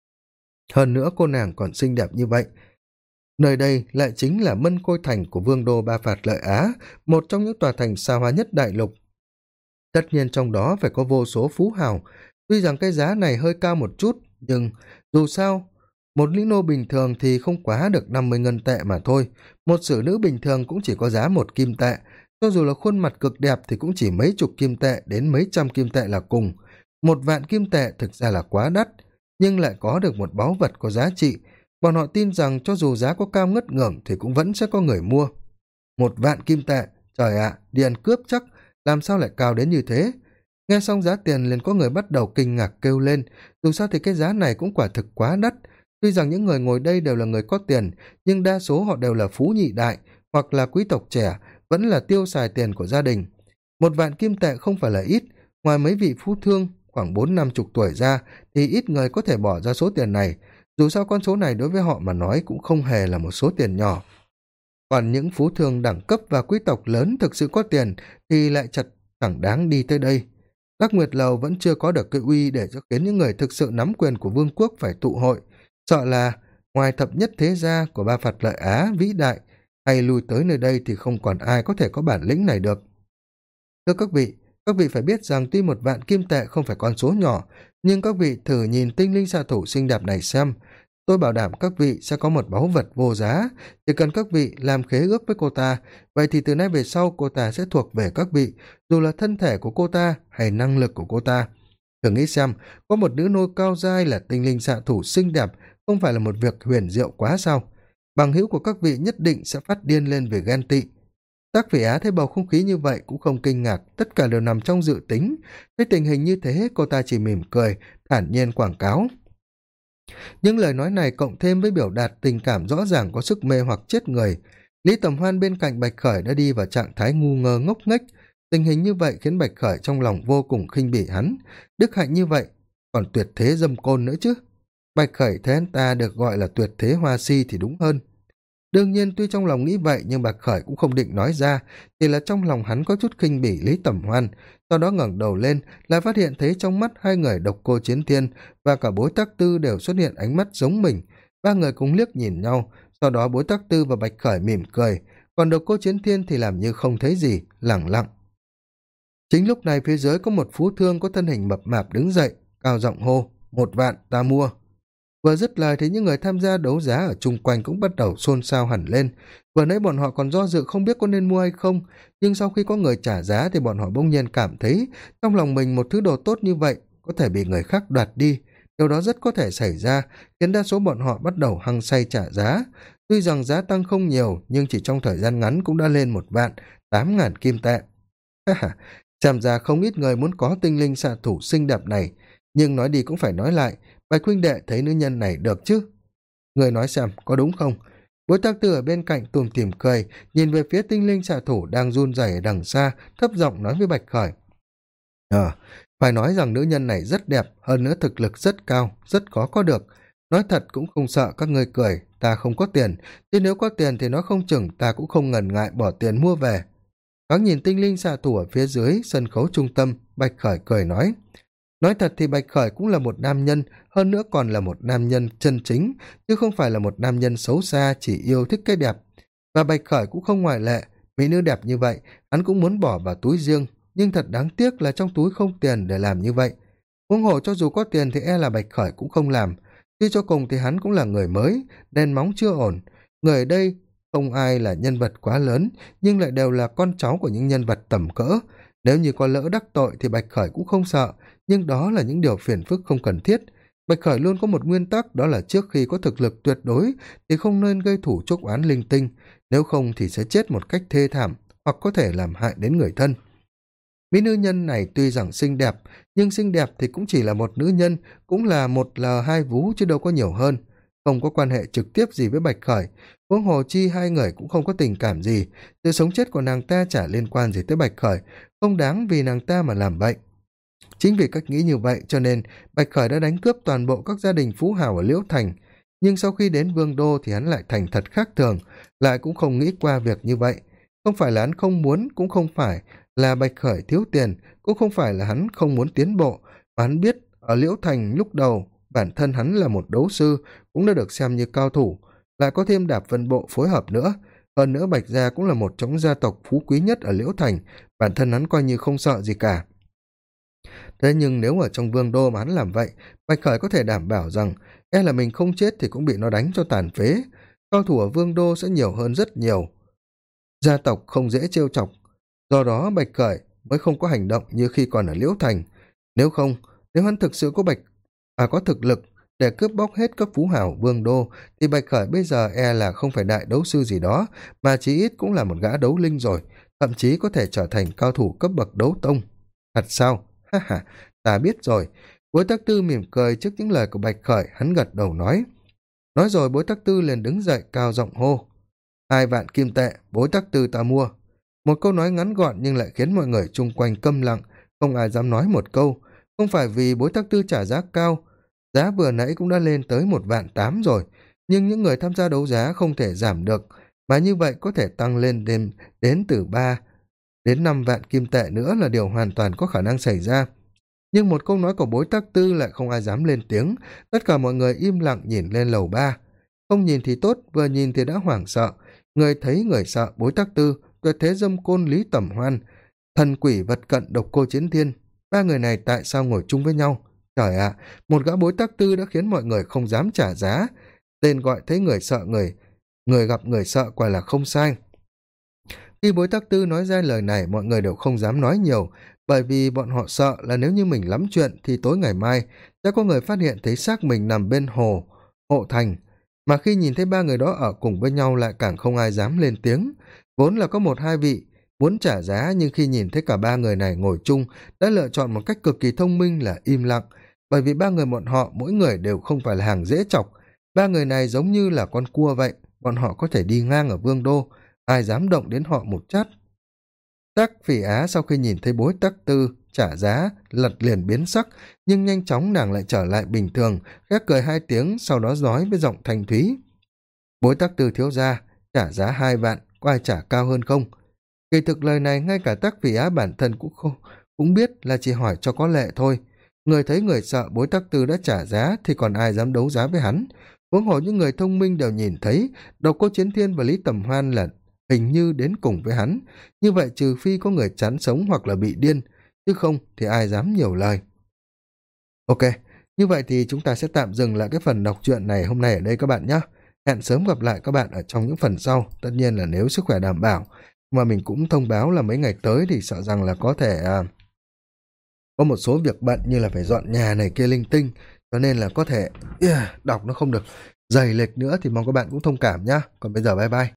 Hơn nữa cô nàng còn xinh đẹp như vậy. Nơi đây lại chính là Mân Khôi Thành của vương đô Ba Phạt Lợi Á, một trong những tòa thành xa hoa nhất đại lục. Tất nhiên trong đó phải có vô số phú hào, tuy rằng cái giá này hơi cao một chút, nhưng dù sao, một lĩnh nô bình thường thì không quá được 50 ngân tệ mà thôi, một xử nữ bình thường cũng chỉ có giá 1 kim tệ, cho dù là khuôn mặt cực đẹp thì cũng chỉ mấy chục kim tệ đến mấy trăm kim tệ là cùng. 1.000 kim tệ thực ra là quá đắt, nhưng lại có được một báu vật có giá trị. Bọn họ tin rằng cho dù giá có cao ngất ngưởng thì cũng vẫn sẽ có người mua. 1.000 kim tệ, trời ạ, đi ăn cướp chắc, làm sao lại cao đến như thế? Nghe xong giá tiền liền có người bắt đầu kinh ngạc kêu lên, dù sao thì cái giá này cũng quả thực quá đắt. Tuy rằng những người ngồi đây đều là người có tiền, nhưng đa số họ đều là phú nhị đại, hoặc là quý tộc trẻ, vẫn là tiêu xài tiền của gia đình. 1.000 kim tệ không phải là ít, ngoài mấy vị phú thương khoảng 40-50 tuổi ra thì ít người có thể bỏ ra số tiền này. Dù sao con số này đối với họ mà nói cũng không hề là một số tiền nhỏ. còn những phú thương đẳng cấp và quý tộc lớn thực sự có tiền thì lại chật chẳng đáng đi tới đây. Đắc Nguyệt Lầu vẫn chưa có được cái uy để cho khiến những người thực sự nắm quyền của vương quốc phải tụ hội, sợ là ngoài thập nhất thế gia của ba Phật Lợi Á vĩ đại hay lui tới nơi đây thì không còn ai có thể có bản lĩnh này được. Thưa các vị phải biết rằng tuy 1.000 kim tệ không phải con số nhỏ, nhưng các vị thử nhìn tinh linh xạ thủ xinh đẹp này xem. Tôi bảo đảm các vị sẽ có một báu vật vô giá, chỉ cần các vị làm khế ước với cô ta, vậy thì từ nay về sau cô ta sẽ thuộc về các vị, dù là thân thể của cô ta hay năng lực của cô ta. Thử nghĩ xem, có một nữ nô cao giai là tinh linh xạ thủ xinh đẹp, không phải là một việc huyền diệu quá sao? Bằng hữu của các vị nhất định sẽ phát điên lên vì ghen tị. Tác Phỉ Á thấy bầu không khí như vậy cũng không kinh ngạc, tất cả đều nằm trong dự tính. Thấy tình hình như thế, cô ta chỉ mỉm cười, thản nhiên quảng cáo. Những lời nói này cộng thêm với biểu đạt tình cảm rõ ràng có sức mê hoặc chết người. Lý Tầm Hoan bên cạnh Bạch Khởi đã đi vào trạng thái ngu ngơ ngốc nghếch. Tình hình như vậy khiến Bạch Khởi trong lòng vô cùng khinh bỉ hắn. Đức hạnh như vậy, còn tuyệt thế dâm côn nữa chứ. Bạch Khởi thấy hắn ta được gọi là tuyệt thế hoa si thì đúng hơn. Đương nhiên tuy trong lòng nghĩ vậy nhưng Bạch Khởi cũng không định nói ra, chỉ là trong lòng hắn có chút khinh bỉ Lý Tầm Hoan, sau đó ngẩng đầu lên là phát hiện thấy trong mắt hai người Độc Cô Chiến Thiên và cả Bối Tắc Tư đều xuất hiện ánh mắt giống mình. Ba người cùng liếc nhìn nhau, sau đó Bối Tắc Tư và Bạch Khởi mỉm cười, còn Độc Cô Chiến Thiên thì làm như không thấy gì, lẳng lặng. Chính lúc này phía dưới có một phú thương có thân hình mập mạp đứng dậy, cao giọng hô: 1.000 ta mua. Vừa dứt lời thì những người tham gia đấu giá ở chung quanh cũng bắt đầu xôn xao hẳn lên. Vừa nãy bọn họ còn do dự không biết có nên mua hay không, nhưng sau khi có người trả giá thì bọn họ bỗng nhiên cảm thấy trong lòng mình một thứ đồ tốt như vậy có thể bị người khác đoạt đi. Điều đó rất có thể xảy ra, khiến đa số bọn họ bắt đầu hăng say trả giá. Tuy rằng giá tăng không nhiều, nhưng chỉ trong thời gian ngắn cũng đã lên 1.008.000 kim tệ. Xem ra không ít người muốn có tinh linh xạ thủ xinh đẹp này, nhưng nói đi cũng phải nói lại, Bạch huynh đệ thấy nữ nhân này được chứ? Người nói xem, có đúng không? Bối Tắc Tư ở bên cạnh tủm tỉm cười, nhìn về phía tinh linh xạ thủ đang run rẩy ở đằng xa, thấp giọng nói với Bạch Khởi. Phải nói rằng nữ nhân này rất đẹp, hơn nữa thực lực rất cao, rất khó có được. Nói thật cũng không sợ các ngươi cười, ta không có tiền, chứ nếu có tiền thì nói không chừng ta cũng không ngần ngại bỏ tiền mua về. Thoáng nhìn tinh linh xạ thủ ở phía dưới sân khấu trung tâm, Bạch Khởi cười nói. Nói thật thì Bạch Khởi cũng là một nam nhân, hơn nữa còn là một nam nhân chân chính, chứ không phải là một nam nhân xấu xa chỉ yêu thích cái đẹp. Và Bạch Khởi cũng không ngoại lệ, mỹ nữ đẹp như vậy, hắn cũng muốn bỏ vào túi riêng, nhưng thật đáng tiếc là trong túi không tiền để làm như vậy. Huống hồ cho dù có tiền thì e là Bạch Khởi cũng không làm, tuy cho cùng thì hắn cũng là người mới, đèn móng chưa ổn. Người ở đây không ai là nhân vật quá lớn, nhưng lại đều là con cháu của những nhân vật tầm cỡ. Nếu như có lỡ đắc tội thì Bạch Khởi cũng không sợ, nhưng đó là những điều phiền phức không cần thiết. Bạch Khởi luôn có một nguyên tắc, đó là trước khi có thực lực tuyệt đối thì không nên gây thủ chuốc oán linh tinh, nếu không thì sẽ chết một cách thê thảm hoặc có thể làm hại đến người thân. Mỹ nữ nhân này tuy rằng xinh đẹp, nhưng xinh đẹp thì cũng chỉ là một nữ nhân, cũng là một lờ hai vú chứ đâu có nhiều hơn, không có quan hệ trực tiếp gì với Bạch Khởi. Huống hồ chi hai người cũng không có tình cảm gì, sự sống chết của nàng ta chả liên quan gì tới Bạch Khởi, không đáng vì nàng ta mà làm vậy. Chính vì cách nghĩ như vậy cho nên Bạch Khởi đã đánh cướp toàn bộ các gia đình phú hào ở Liễu Thành, nhưng sau khi đến Vương Đô thì hắn lại thành thật khác thường, lại cũng không nghĩ qua việc như vậy. Không phải là hắn không muốn, cũng không phải là Bạch Khởi thiếu tiền, cũng không phải là hắn không muốn tiến bộ, mà hắn biết ở Liễu Thành lúc đầu bản thân hắn là một đấu sư, cũng đã được xem như cao thủ, lại có thêm Đạp Vân Bộ phối hợp nữa. Hơn nữa Bạch gia cũng là một trong gia tộc phú quý nhất ở Liễu Thành, bản thân hắn coi như không sợ gì cả. Thế nhưng nếu ở trong Vương Đô mà hắn làm vậy, Bạch Khởi có thể đảm bảo rằng e là mình không chết thì cũng bị nó đánh cho tàn phế. Cao thủ ở Vương Đô sẽ nhiều hơn rất nhiều, gia tộc không dễ trêu chọc, do đó Bạch Khởi mới không có hành động như khi còn ở Liễu Thành. Nếu không, nếu hắn thực sự có thực lực để cướp bóc hết các phú hào Vương Đô thì Bạch Khởi bây giờ e là không phải đại đấu sư gì đó, mà chí ít cũng là một gã đấu linh rồi, thậm chí có thể trở thành cao thủ cấp bậc đấu tông. Thật sao? Ha ha, ta biết rồi. Bối Tắc Tư mỉm cười trước những lời của Bạch Khởi, hắn gật đầu nói. Nói rồi Bối Tắc Tư liền đứng dậy cao giọng hô. 2.000 kim tệ, Bối Tắc Tư ta mua. Một câu nói ngắn gọn nhưng lại khiến mọi người chung quanh câm lặng, không ai dám nói một câu. Không phải vì Bối Tắc Tư trả giá cao, giá vừa nãy cũng đã lên tới 1.800.000 rồi, nhưng những người tham gia đấu giá không thể giảm được. mà như vậy có thể tăng lên đến từ 3 đến 5 vạn kim tệ nữa là điều hoàn toàn có khả năng xảy ra. Nhưng một câu nói của Bối Tắc Tư lại không ai dám lên tiếng, tất cả mọi người im lặng nhìn lên lầu 3. Không nhìn thì tốt, vừa nhìn thì đã hoảng sợ, người thấy người sợ. Bối Tắc Tư, Tuyệt Thế Dâm Côn, Lý Tẩm Hoan, Thần Quỷ Vật Cận, Độc Cô Chiến Thiên, ba người này tại sao ngồi chung với nhau? Trời ạ, một gã Bối Tắc Tư đã khiến mọi người không dám trả giá. Tên gọi thấy người sợ người, người gặp người sợ quả là không sai. Khi Bối Tắc Tư nói ra lời này, mọi người đều không dám nói nhiều, bởi vì bọn họ sợ là nếu như mình lắm chuyện thì tối ngày mai sẽ có người phát hiện thấy xác mình nằm bên hồ hộ thành, mà khi nhìn thấy ba người đó ở cùng với nhau lại càng không ai dám lên tiếng. Vốn là có một hai vị muốn trả giá, nhưng khi nhìn thấy cả ba người này ngồi chung đã lựa chọn một cách cực kỳ thông minh là im lặng, bởi vì ba người bọn họ mỗi người đều không phải là hàng dễ chọc. Ba người này giống như là con cua vậy, bọn họ có thể đi ngang ở vương đô, ai dám động đến họ một chát. Tắc Phỉ Á sau khi nhìn thấy Bối Tắc Tư trả giá lật liền biến sắc, nhưng nhanh chóng nàng lại trở lại bình thường, khẽ cười 2 tiếng, sau đó nói với giọng thanh thúy: Bối Tắc Tư thiếu gia, trả giá 2 vạn, có ai trả cao hơn không? Kỳ thực lời này ngay cả Tắc Phỉ Á bản thân cũng biết là chỉ hỏi cho có lệ thôi. Người thấy người sợ, Bối Tắc Tư đã trả giá thì còn ai dám đấu giá với hắn. Huống hồ những người thông minh đều nhìn thấy Độc Cô Chiến Thiên và Lý Tầm Hoan là hình như đến cùng với hắn, như vậy trừ phi có người chán sống hoặc là bị điên, chứ không thì ai dám nhiều lời. Ok, như vậy thì chúng ta sẽ tạm dừng lại cái phần đọc truyện này hôm nay ở đây các bạn nhé. Hẹn sớm gặp lại các bạn ở trong những phần sau, tất nhiên là nếu sức khỏe đảm bảo. Mà mình cũng thông báo là mấy ngày tới thì sợ rằng là có thể có một số việc bận như là phải dọn nhà này kia linh tinh, cho nên là có thể đọc nó không được dày lệch nữa, thì mong các bạn cũng thông cảm nhé. Còn bây giờ bye bye.